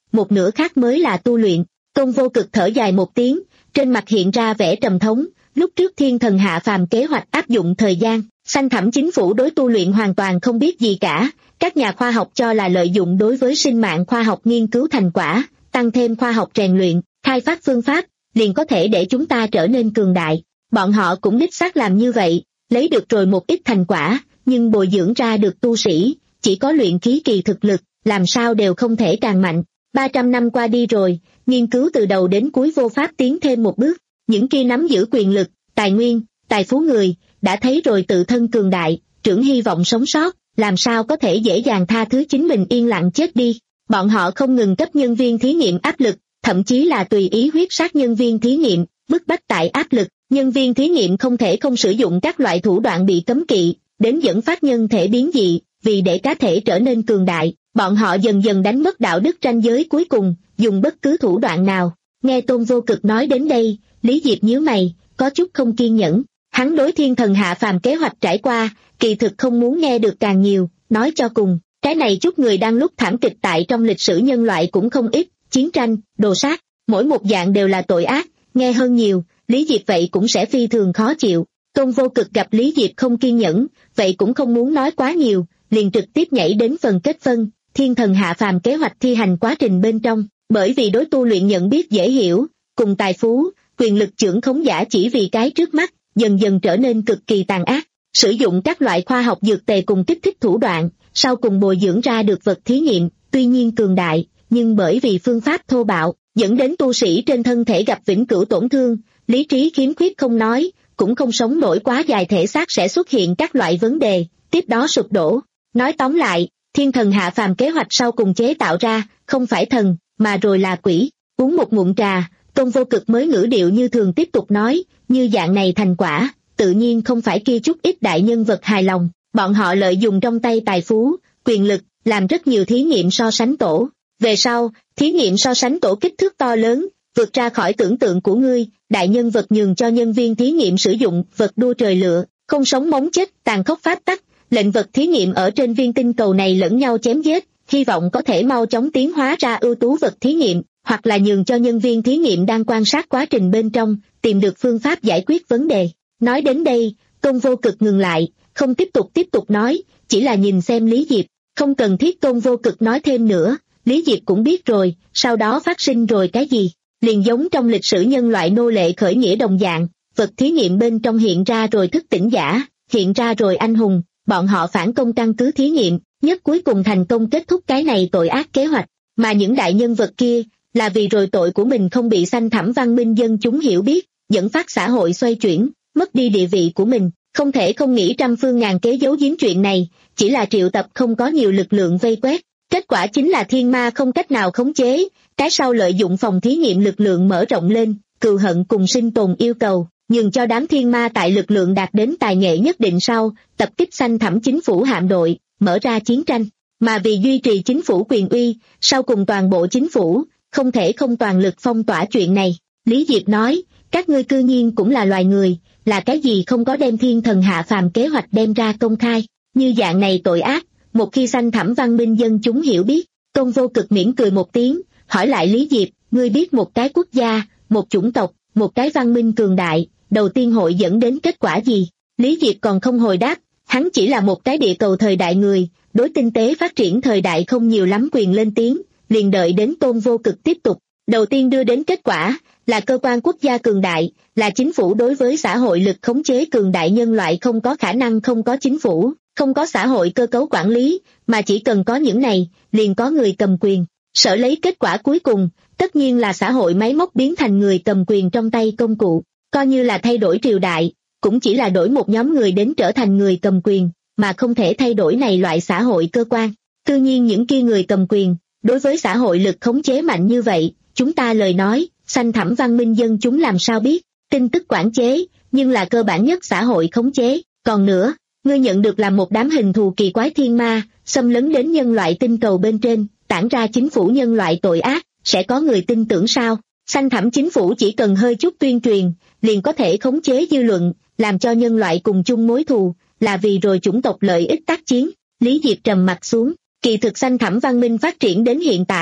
B: một nửa khác mới là tu luyện. Tôn Vô Cực thở dài một tiếng, trên mặt hiện ra vẻ trầm thống. Lúc trước thiên thần hạ phàm kế hoạch áp dụng thời gian, xanh thẳm chính phủ đối tu luyện hoàn toàn không biết gì cả. Các nhà khoa học cho là lợi dụng đối với sinh mạng khoa học nghiên cứu thành quả, tăng thêm khoa học rèn luyện, khai phát phương pháp, liền có thể để chúng ta trở nên cường đại. Bọn họ cũng đích xác làm như vậy, lấy được rồi một ít thành quả, nhưng bồi dưỡng ra được tu sĩ, chỉ có luyện khí kỳ thực lực, làm sao đều không thể càng mạnh. ba trăm năm qua đi rồi, nghiên cứu từ đầu đến cuối vô pháp tiến thêm một bước. Những kia nắm giữ quyền lực, tài nguyên, tài phú người, đã thấy rồi tự thân cường đại, trưởng hy vọng sống sót, làm sao có thể dễ dàng tha thứ chính mình yên lặng chết đi. Bọn họ không ngừng cấp nhân viên thí nghiệm áp lực, thậm chí là tùy ý huyết sát nhân viên thí nghiệm, bức bách tại áp lực. Nhân viên thí nghiệm không thể không sử dụng các loại thủ đoạn bị cấm kỵ, đến dẫn phát nhân thể biến dị, vì để cá thể trở nên cường đại, bọn họ dần dần đánh mất đạo đức ranh giới cuối cùng, dùng bất cứ thủ đoạn nào. Nghe Tôn Vô Cực nói đến đây, Lý Diệp nhíu mày, có chút không kiên nhẫn. Hắn đối thiên thần hạ phàm kế hoạch trải qua, kỳ thực không muốn nghe được càng nhiều, nói cho cùng, cái này chút người đang lúc thảm kịch tại trong lịch sử nhân loại cũng không ít, chiến tranh, đồ sát, mỗi một dạng đều là tội ác, nghe hơn nhiều, Lý Diệp vậy cũng sẽ phi thường khó chịu. Tôn Vô Cực gặp Lý Diệp không kiên nhẫn, vậy cũng không muốn nói quá nhiều, liền trực tiếp nhảy đến phần kết phân, thiên thần hạ phàm kế hoạch thi hành quá trình bên trong, bởi vì đối tu luyện nhận biết dễ hiểu, cùng tài phú, quyền lực trưởng khống giả chỉ vì cái trước mắt, dần dần trở nên cực kỳ tàn ác, sử dụng các loại khoa học dược tề cùng kích thích thủ đoạn, sau cùng bồi dưỡng ra được vật thí nghiệm, tuy nhiên cường đại, nhưng bởi vì phương pháp thô bạo, dẫn đến tu sĩ trên thân thể gặp vĩnh cửu tổn thương, lý trí khiếm khuyết không nói, cũng không sống nổi quá dài, thể xác sẽ xuất hiện các loại vấn đề, tiếp đó sụp đổ. Nói tóm lại, thiên thần hạ phàm kế hoạch sau cùng chế tạo ra, không phải thần, mà rồi là quỷ. Uống một ngụm trà, Tôn Vô Cực mới ngữ điệu như thường tiếp tục nói, như dạng này thành quả, tự nhiên không phải kia chút ít đại nhân vật hài lòng, bọn họ lợi dụng trong tay tài phú, quyền lực, làm rất nhiều thí nghiệm so sánh tổ. Về sau, thí nghiệm so sánh tổ kích thước to lớn, vượt ra khỏi tưởng tượng của ngươi, đại nhân vật nhường cho nhân viên thí nghiệm sử dụng vật đua trời lựa, không sống mống chết, tàn khốc pháp tắc, lệnh vật thí nghiệm ở trên viên tinh cầu này lẫn nhau chém giết, hy vọng có thể mau chóng tiến hóa ra ưu tú vật thí nghiệm, hoặc là nhường cho nhân viên thí nghiệm đang quan sát quá trình bên trong, tìm được phương pháp giải quyết vấn đề. Nói đến đây, Tôn Vô Cực ngừng lại, không tiếp tục tiếp tục nói, chỉ là nhìn xem Lý Diệp, không cần thiết Tôn Vô Cực nói thêm nữa, Lý Diệp cũng biết rồi, sau đó phát sinh rồi cái gì, liền giống trong lịch sử nhân loại nô lệ khởi nghĩa đồng dạng, vật thí nghiệm bên trong hiện ra rồi thức tỉnh giả, hiện ra rồi anh hùng, bọn họ phản công căn cứ thí nghiệm, nhất cuối cùng thành công kết thúc cái này tội ác kế hoạch, mà những đại nhân vật kia, là vì rồi tội của mình không bị xanh thẳm văn minh dân chúng hiểu biết, dẫn phát xã hội xoay chuyển, mất đi địa vị của mình, không thể không nghĩ trăm phương ngàn kế giấu giếm chuyện này, chỉ là triệu tập không có nhiều lực lượng vây quét, kết quả chính là thiên ma không cách nào khống chế, cái sau lợi dụng phòng thí nghiệm lực lượng mở rộng lên, cừu hận cùng sinh tồn yêu cầu, nhường cho đám thiên ma tại lực lượng đạt đến tài nghệ nhất định sau, tập kích xanh thẳm chính phủ hạm đội, mở ra chiến tranh, mà vì duy trì chính phủ quyền uy, sau cùng toàn bộ chính phủ, không thể không toàn lực phong tỏa chuyện này. Lý Diệp nói, các ngươi cư nhiên cũng là loài người, là cái gì không có đem thiên thần hạ phàm kế hoạch đem ra công khai, như dạng này tội ác, một khi xanh thẳm văn minh dân chúng hiểu biết. Tôn Vô Cực mỉm cười một tiếng, hỏi lại Lý Diệp, ngươi biết một cái quốc gia, một chủng tộc, một cái văn minh cường đại, đầu tiên hội dẫn đến kết quả gì? Lý Diệp còn không hồi đáp, hắn chỉ là một cái địa cầu thời đại người, đối tinh tế phát triển thời đại không nhiều lắm quyền lên tiếng, liền đợi đến Tôn Vô Cực tiếp tục. Đầu tiên đưa đến kết quả, là cơ quan quốc gia cường đại, là chính phủ đối với xã hội lực khống chế cường đại, nhân loại không có khả năng không có chính phủ, không có xã hội cơ cấu quản lý, mà chỉ cần có những này, liền có người cầm quyền. Sở lấy kết quả cuối cùng, tất nhiên là xã hội máy móc biến thành người cầm quyền trong tay công cụ, coi như là thay đổi triều đại, cũng chỉ là đổi một nhóm người đến trở thành người cầm quyền, mà không thể thay đổi này loại xã hội cơ quan. Tự nhiên những kia người cầm quyền, đối với xã hội lực khống chế mạnh như vậy, chúng ta lời nói, xanh thẳm văn minh dân chúng làm sao biết, tin tức quản chế, nhưng là cơ bản nhất xã hội khống chế. Còn nữa, ngươi nhận được là một đám hình thù kỳ quái thiên ma, xâm lấn đến nhân loại tinh cầu bên trên, tản ra chính phủ nhân loại tội ác, sẽ có người tin tưởng sao? Xanh thẳm chính phủ chỉ cần hơi chút tuyên truyền, liền có thể khống chế dư luận, làm cho nhân loại cùng chung mối thù, là vì rồi chủng tộc lợi ích tác chiến. Lý Diệp trầm mặt xuống, kỳ thực xanh thẳm văn minh phát triển đến hiện tại,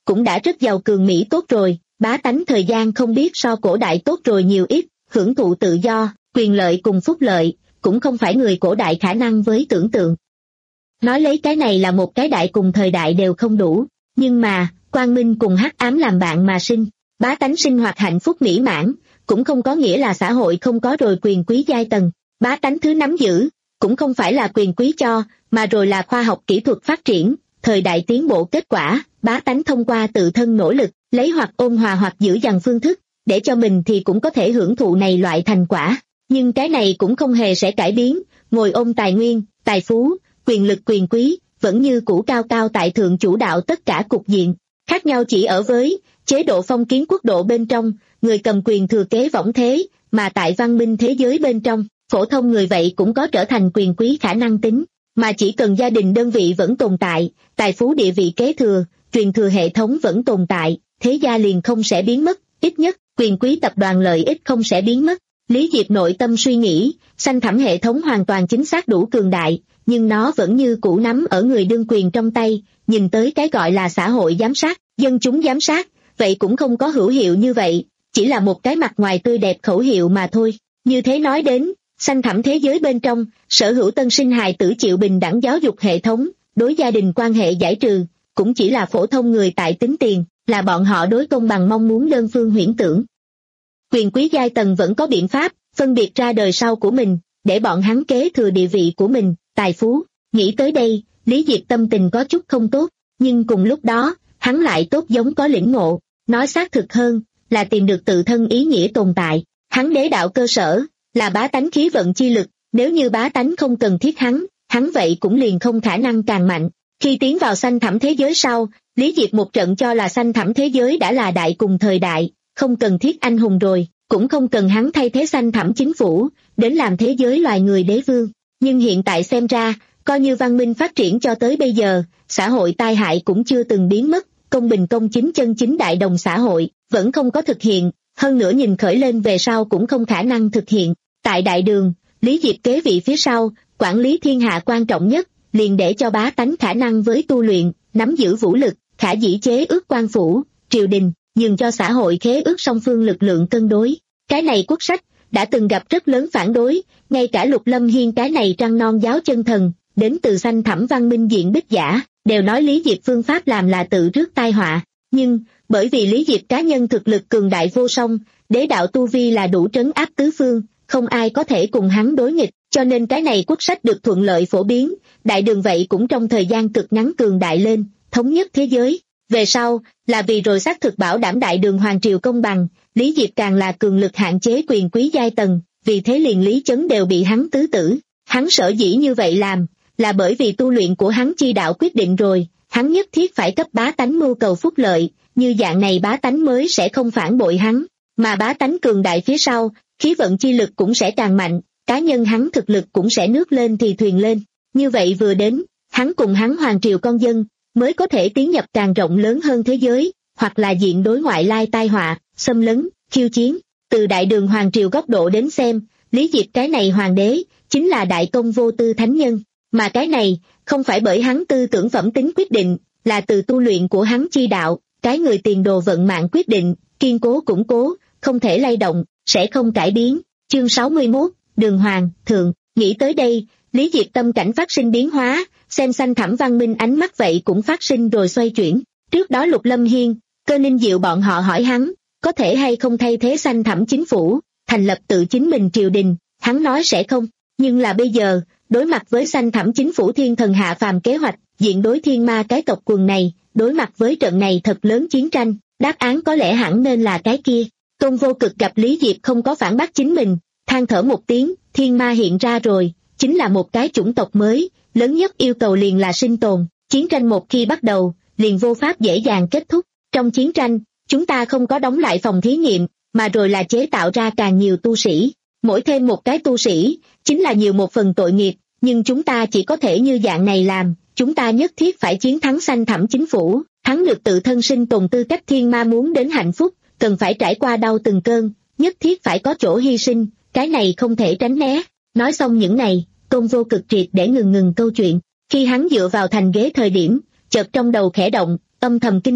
B: cũng đã rất giàu cường mỹ tốt rồi, bá tánh thời gian không biết so cổ đại tốt rồi nhiều ít, hưởng thụ tự do, quyền lợi cùng phúc lợi, cũng không phải người cổ đại khả năng với tưởng tượng. Nói lấy cái này là một cái đại cùng thời đại đều không đủ, nhưng mà, quang minh cùng hắc ám làm bạn mà sinh, bá tánh sinh hoạt hạnh phúc mỹ mãn, cũng không có nghĩa là xã hội không có rồi quyền quý giai tầng, bá tánh thứ nắm giữ, cũng không phải là quyền quý cho, mà rồi là khoa học kỹ thuật phát triển, thời đại tiến bộ kết quả, bá tánh thông qua tự thân nỗ lực, lấy hoặc ôn hòa hoặc giữ dằn phương thức, để cho mình thì cũng có thể hưởng thụ này loại thành quả, nhưng cái này cũng không hề sẽ cải biến, ngồi ôm tài nguyên, tài phú, quyền lực quyền quý, vẫn như cũ cao cao tại thượng chủ đạo tất cả cục diện, khác nhau chỉ ở với chế độ phong kiến quốc độ bên trong, người cầm quyền thừa kế võng thế, mà tại văn minh thế giới bên trong, phổ thông người vậy cũng có trở thành quyền quý khả năng tính, mà chỉ cần gia đình đơn vị vẫn tồn tại, tài phú địa vị kế thừa, truyền thừa hệ thống vẫn tồn tại, thế gia liền không sẽ biến mất, ít nhất, quyền quý tập đoàn lợi ích không sẽ biến mất. Lý Diệp nội tâm suy nghĩ, sanh thẳm hệ thống hoàn toàn chính xác đủ cường đại, nhưng nó vẫn như cũ nắm ở người đương quyền trong tay, nhìn tới cái gọi là xã hội giám sát, dân chúng giám sát, vậy cũng không có hữu hiệu như vậy, chỉ là một cái mặt ngoài tươi đẹp khẩu hiệu mà thôi. Như thế nói đến, sanh thẳm thế giới bên trong, sở hữu tân sinh hài tử chịu bình đẳng giáo dục hệ thống, đối gia đình quan hệ giải trừ, cũng chỉ là phổ thông người tại tính tiền, là bọn họ đối công bằng mong muốn đơn phương huyễn tưởng. Quyền quý giai tầng vẫn có biện pháp, phân biệt ra đời sau của mình, để bọn hắn kế thừa địa vị của mình, tài phú. Nghĩ tới đây, Lý Diệp tâm tình có chút không tốt, nhưng cùng lúc đó, hắn lại tốt giống có lĩnh ngộ, nói xác thực hơn, là tìm được tự thân ý nghĩa tồn tại. Hắn đế đạo cơ sở, là bá tánh khí vận chi lực, nếu như bá tánh không cần thiết hắn, hắn vậy cũng liền không khả năng càng mạnh. Khi tiến vào sanh thẳm thế giới sau, Lý Diệp một trận cho là sanh thẳm thế giới đã là đại cùng thời đại, không cần thiết anh hùng rồi, cũng không cần hắn thay thế sanh thẳm chính phủ, đến làm thế giới loài người đế vương. Nhưng hiện tại xem ra, coi như văn minh phát triển cho tới bây giờ, xã hội tai hại cũng chưa từng biến mất, công bình công chính chân chính đại đồng xã hội, vẫn không có thực hiện, hơn nữa nhìn khởi lên về sau cũng không khả năng thực hiện. Tại đại đường, Lý Diệp kế vị phía sau, quản lý thiên hạ quan trọng nhất, liền để cho bá tánh khả năng với tu luyện, nắm giữ vũ lực, khả dĩ chế ước quan phủ, triều đình, nhường cho xã hội khế ước song phương lực lượng cân đối. Cái này quốc sách, đã từng gặp rất lớn phản đối, ngay cả Lục Lâm Hiên cái này trăng non giáo chân thần, đến từ sanh thẳm văn minh diện bích giả, đều nói Lý Diệp phương pháp làm là tự rước tai họa. Nhưng, bởi vì Lý Diệp cá nhân thực lực cường đại vô song, đế đạo tu vi là đủ trấn áp tứ phương, không ai có thể cùng hắn đối nghịch, cho nên cái này quốc sách được thuận lợi phổ biến, đại đường vậy cũng trong thời gian cực ngắn cường đại lên, thống nhất thế giới. Về sau, là vì rồi xác thực bảo đảm đại đường hoàng triều công bằng, Lý Diệp càng là cường lực hạn chế quyền quý giai tầng, vì thế liền Lý Chấn đều bị hắn tứ tử. Hắn sở dĩ như vậy làm, là bởi vì tu luyện của hắn chi đạo quyết định rồi, hắn nhất thiết phải cấp bá tánh mưu cầu phúc lợi, như dạng này bá tánh mới sẽ không phản bội hắn, mà bá tánh cường đại phía sau, khí vận chi lực cũng sẽ càng mạnh, cá nhân hắn thực lực cũng sẽ nước lên thì thuyền lên. Như vậy vừa đến, hắn cùng hắn hoàng triều con dân, mới có thể tiến nhập càng rộng lớn hơn thế giới, hoặc là diện đối ngoại lai tai họa, xâm lấn, khiêu chiến. Từ đại đường hoàng triều góc độ đến xem, Lý Diệp cái này hoàng đế, chính là đại công vô tư thánh nhân, mà cái này, không phải bởi hắn tư tưởng phẩm tính quyết định, là từ tu luyện của hắn chi đạo, cái người tiền đồ vận mạng quyết định, kiên cố củng cố, không thể lay động, sẽ không cải biến. Chương sáu mươi mốt, Đường Hoàng, Thượng, nghĩ tới đây, Lý Diệp tâm cảnh phát sinh biến hóa, xem sanh thẳm văn minh ánh mắt vậy cũng phát sinh rồi xoay chuyển. Trước đó Lục Lâm Hiên, Cơ Ninh Diệu bọn họ hỏi hắn, có thể hay không thay thế sanh thẳm chính phủ, thành lập tự chính mình triều đình, hắn nói sẽ không, nhưng là bây giờ, đối mặt với sanh thẳm chính phủ thiên thần hạ phàm kế hoạch, diện đối thiên ma cái tộc quần này, đối mặt với trận này thật lớn chiến tranh, đáp án có lẽ hẳn nên là cái kia. Tôn Vô Cực gặp Lý Diệp không có phản bác chính mình, than thở một tiếng, thiên ma hiện ra rồi, chính là một cái chủng tộc mới, lớn nhất yêu cầu liền là sinh tồn, chiến tranh một khi bắt đầu, liền vô pháp dễ dàng kết thúc. Trong chiến tranh, chúng ta không có đóng lại phòng thí nghiệm, mà rồi là chế tạo ra càng nhiều tu sĩ, mỗi thêm một cái tu sĩ, chính là nhiều một phần tội nghiệp, nhưng chúng ta chỉ có thể như dạng này làm, chúng ta nhất thiết phải chiến thắng sanh thẳm chính phủ, thắng được tự thân sinh tồn tư cách. Thiên ma muốn đến hạnh phúc, cần phải trải qua đau từng cơn, nhất thiết phải có chỗ hy sinh, cái này không thể tránh né. Nói xong những này, Tôn Vô Cực triệt để ngừng ngừng câu chuyện, khi hắn dựa vào thành ghế thời điểm, chợt trong đầu khẽ động, âm thầm kinh ngạc,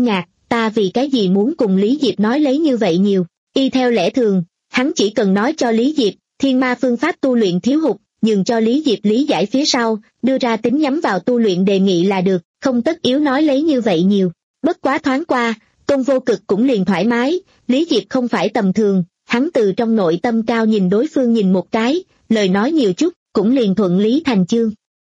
B: ta vì cái gì muốn cùng Lý Diệp nói lấy như vậy nhiều. Y theo lẽ thường, hắn chỉ cần nói cho Lý Diệp, thiên ma phương pháp tu luyện thiếu hụt, nhường cho Lý Diệp lý giải phía sau, đưa ra tính nhắm vào tu luyện đề nghị là được, không tất yếu nói lấy như vậy nhiều. Bất quá thoáng qua, Tôn Vô Cực cũng liền thoải mái, Lý Diệp không phải tầm thường, hắn từ trong nội tâm cao nhìn đối phương nhìn một cái, lời nói nhiều chút, cũng liền thuận lý thành chương.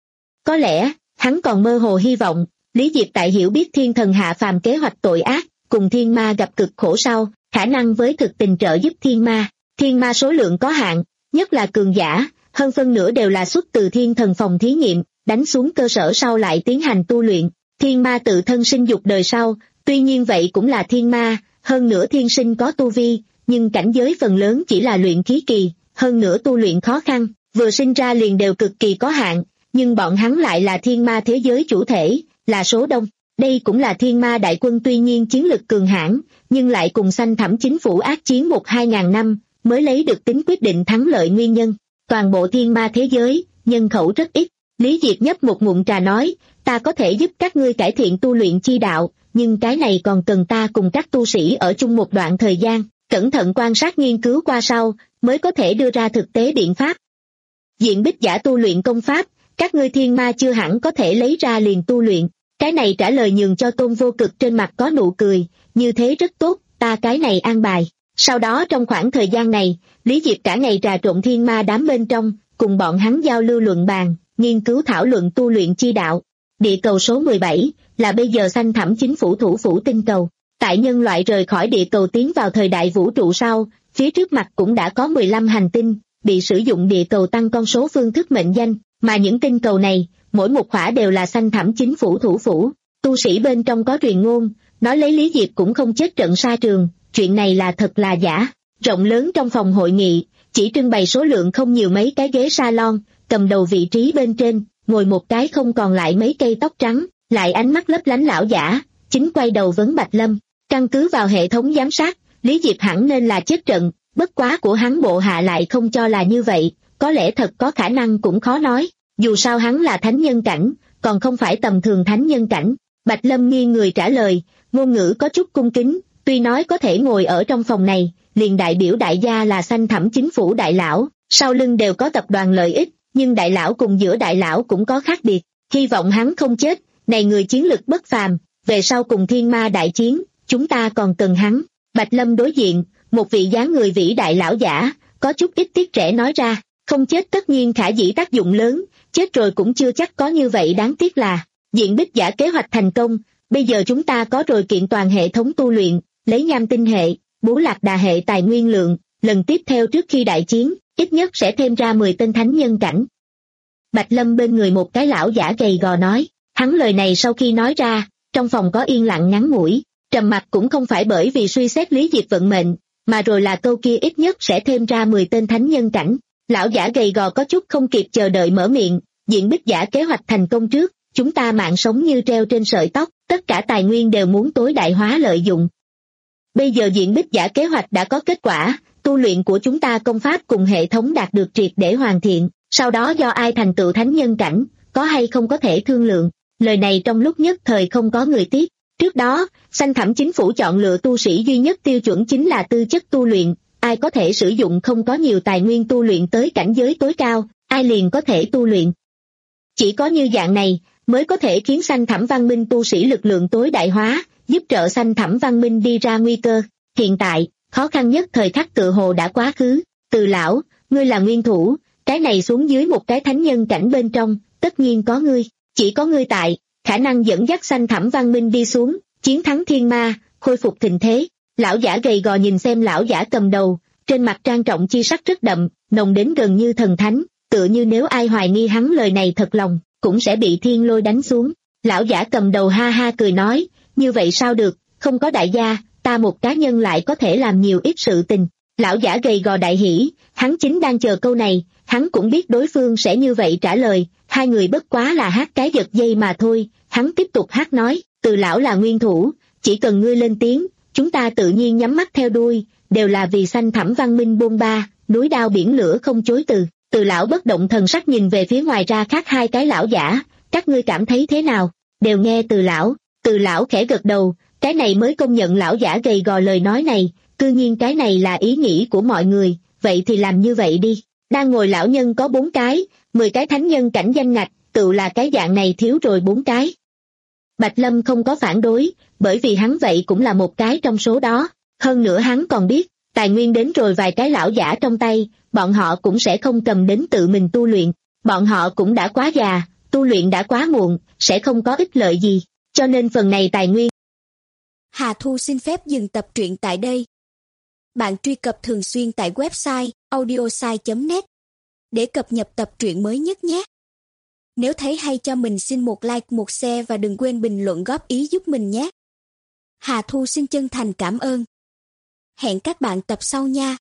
B: Có lẽ, hắn còn mơ hồ hy vọng, Lý Diệp tại hiểu biết thiên thần hạ phàm kế hoạch tội ác, cùng thiên ma gặp cực khổ sau, khả năng với thực tình trợ giúp thiên ma. Thiên ma số lượng có hạn, nhất là cường giả, hơn phân nửa đều là xuất từ thiên thần phòng thí nghiệm, đánh xuống cơ sở sau lại tiến hành tu luyện. Thiên ma tự thân sinh dục đời sau, tuy nhiên vậy cũng là thiên ma, hơn nữa thiên sinh có tu vi, nhưng cảnh giới phần lớn chỉ là luyện khí kỳ, hơn nữa tu luyện khó khăn, vừa sinh ra liền đều cực kỳ có hạn, nhưng bọn hắn lại là thiên ma thế giới chủ thể, là số đông. Đây cũng là thiên ma đại quân tuy nhiên chiến lực cường hãn, nhưng lại cùng Xanh Thẳm chính phủ ác chiến một hai ngàn năm, mới lấy được tính quyết định thắng lợi nguyên nhân. Toàn bộ thiên ma thế giới, nhân khẩu rất ít. Lý Diệp nhấp một ngụm trà nói, ta có thể giúp các ngươi cải thiện tu luyện chi đạo, nhưng cái này còn cần ta cùng các tu sĩ ở chung một đoạn thời gian, cẩn thận quan sát nghiên cứu qua sau, mới có thể đưa ra thực tế biện pháp. Diện bích giả tu luyện công pháp, các ngươi thiên ma chưa hẳn có thể lấy ra liền tu luyện. Cái này trả lời nhường cho Tôn Vô Cực trên mặt có nụ cười, như thế rất tốt, ta cái này an bài. Sau đó trong khoảng thời gian này, Lý Diệp cả ngày trà trộn thiên ma đám bên trong, cùng bọn hắn giao lưu luận bàn, nghiên cứu thảo luận tu luyện chi đạo. Địa cầu số mười bảy, là bây giờ Xanh Thẳm chính phủ thủ phủ tinh cầu. Tại nhân loại rời khỏi địa cầu tiến vào thời đại vũ trụ sau, phía trước mặt cũng đã có mười lăm hành tinh, bị sử dụng địa cầu tăng con số phương thức mệnh danh, mà những tinh cầu này, mỗi một khỏa đều là Xanh Thẳm chính phủ thủ phủ. Tu sĩ bên trong có truyền ngôn, nói lấy Lý Diệp cũng không chết trận sa trường, chuyện này là thật là giả. Rộng lớn trong phòng hội nghị, chỉ trưng bày số lượng không nhiều mấy cái ghế salon, cầm đầu vị trí bên trên, ngồi một cái không còn lại mấy cây tóc trắng, lại ánh mắt lấp lánh lão giả, chính quay đầu vấn Bạch Lâm. Căn cứ vào hệ thống giám sát, Lý Diệp hẳn nên là chết trận, bất quá của hắn bộ hạ lại không cho là như vậy, có lẽ thật có khả năng cũng khó nói, dù sao hắn là thánh nhân cảnh, còn không phải tầm thường thánh nhân cảnh. Bạch Lâm nghiêng người trả lời, ngôn ngữ có chút cung kính, tuy nói có thể ngồi ở trong phòng này, liền đại biểu đại gia là Xanh Thẳm chính phủ đại lão, sau lưng đều có tập đoàn lợi ích, nhưng đại lão cùng giữa đại lão cũng có khác biệt, hy vọng hắn không chết, này người chiến lực bất phàm, về sau cùng thiên ma đại chiến, chúng ta còn cần hắn. Bạch Lâm đối diện, một vị dáng người vĩ đại lão giả, có chút ít tiếc rẻ nói ra, không chết tất nhiên khả dĩ tác dụng lớn, chết rồi cũng chưa chắc có như vậy đáng tiếc là, diện bích giả kế hoạch thành công, bây giờ chúng ta có rồi kiện toàn hệ thống tu luyện, lấy nham tinh hệ, bú lạc đà hệ tài nguyên lượng, lần tiếp theo trước khi đại chiến, ít nhất sẽ thêm ra mười tên thánh nhân cảnh. Bạch Lâm bên người một cái lão giả gầy gò nói, hắn lời này sau khi nói ra, trong phòng có yên lặng ngắn ngủi, trầm mặc cũng không phải bởi vì suy xét Lý Diệp vận mệnh, mà rồi là câu kia ít nhất sẽ thêm ra mười tên thánh nhân cảnh. Lão giả gầy gò có chút không kịp chờ đợi mở miệng, diện bích giả kế hoạch thành công trước, chúng ta mạng sống như treo trên sợi tóc, tất cả tài nguyên đều muốn tối đại hóa lợi dụng. Bây giờ diện bích giả kế hoạch đã có kết quả, tu luyện của chúng ta công pháp cùng hệ thống đạt được triệt để hoàn thiện, sau đó do ai thành tựu thánh nhân cảnh, có hay không có thể thương lượng. Lời này trong lúc nhất thời không có người tiếp. Trước đó, Xanh Thẳm chính phủ chọn lựa tu sĩ duy nhất tiêu chuẩn chính là tư chất tu luyện, ai có thể sử dụng không có nhiều tài nguyên tu luyện tới cảnh giới tối cao, ai liền có thể tu luyện. Chỉ có như dạng này, mới có thể khiến Xanh Thẳm văn minh tu sĩ lực lượng tối đại hóa, giúp trợ Xanh Thẳm văn minh đi ra nguy cơ. Hiện tại, khó khăn nhất thời khắc tự hồ đã quá khứ. Từ lão, ngươi là nguyên thủ, cái này xuống dưới một cái thánh nhân cảnh bên trong, tất nhiên có ngươi, chỉ có ngươi tại, khả năng dẫn dắt Xanh Thẳm văn minh đi xuống, chiến thắng thiên ma, khôi phục thịnh thế. Lão giả gầy gò nhìn xem lão giả cầm đầu, trên mặt trang trọng chi sắc rất đậm, nồng đến gần như thần thánh, tựa như nếu ai hoài nghi hắn lời này thật lòng, cũng sẽ bị thiên lôi đánh xuống. Lão giả cầm đầu ha ha cười nói, như vậy sao được, không có đại gia, ta một cá nhân lại có thể làm nhiều ít sự tình. Lão giả gầy gò đại hỉ, hắn chính đang chờ câu này, hắn cũng biết đối phương sẽ như vậy trả lời, hai người bất quá là hát cái giật dây mà thôi. Hắn tiếp tục hát nói, từ lão là nguyên thủ, chỉ cần ngươi lên tiếng, chúng ta tự nhiên nhắm mắt theo đuôi, đều là vì Xanh Thẳm văn minh bôn ba, núi đao biển lửa không chối từ. Từ lão bất động thần sắc nhìn về phía ngoài ra khác hai cái lão giả, các ngươi cảm thấy thế nào? Đều nghe từ lão. Từ lão khẽ gật đầu, Cái này mới công nhận lão giả gầy gò lời nói này, cư nhiên cái này là ý nghĩ của mọi người, vậy thì làm như vậy đi. Đang ngồi lão nhân có bốn cái, mười cái thánh nhân cảnh danh ngạch, tự là cái dạng này thiếu rồi bốn cái. Bạch Lâm không có phản đối, bởi vì hắn vậy cũng là một cái trong số đó. Hơn nữa hắn còn biết, tài nguyên đến rồi vài cái lão giả trong tay, bọn họ cũng sẽ không cầm đến tự mình tu luyện. Bọn họ cũng đã quá già, tu luyện đã quá muộn, sẽ không có ích lợi gì. Cho nên phần này tài nguyên.
C: Hà Thu xin phép dừng tập truyện tại đây. Bạn truy cập thường xuyên tại website audiosai chấm net để cập nhật tập truyện mới nhất nhé. Nếu thấy hay cho mình xin một like, một share và đừng quên bình luận góp ý giúp mình nhé. Hà Thu xin chân thành cảm ơn. Hẹn các bạn tập sau nha.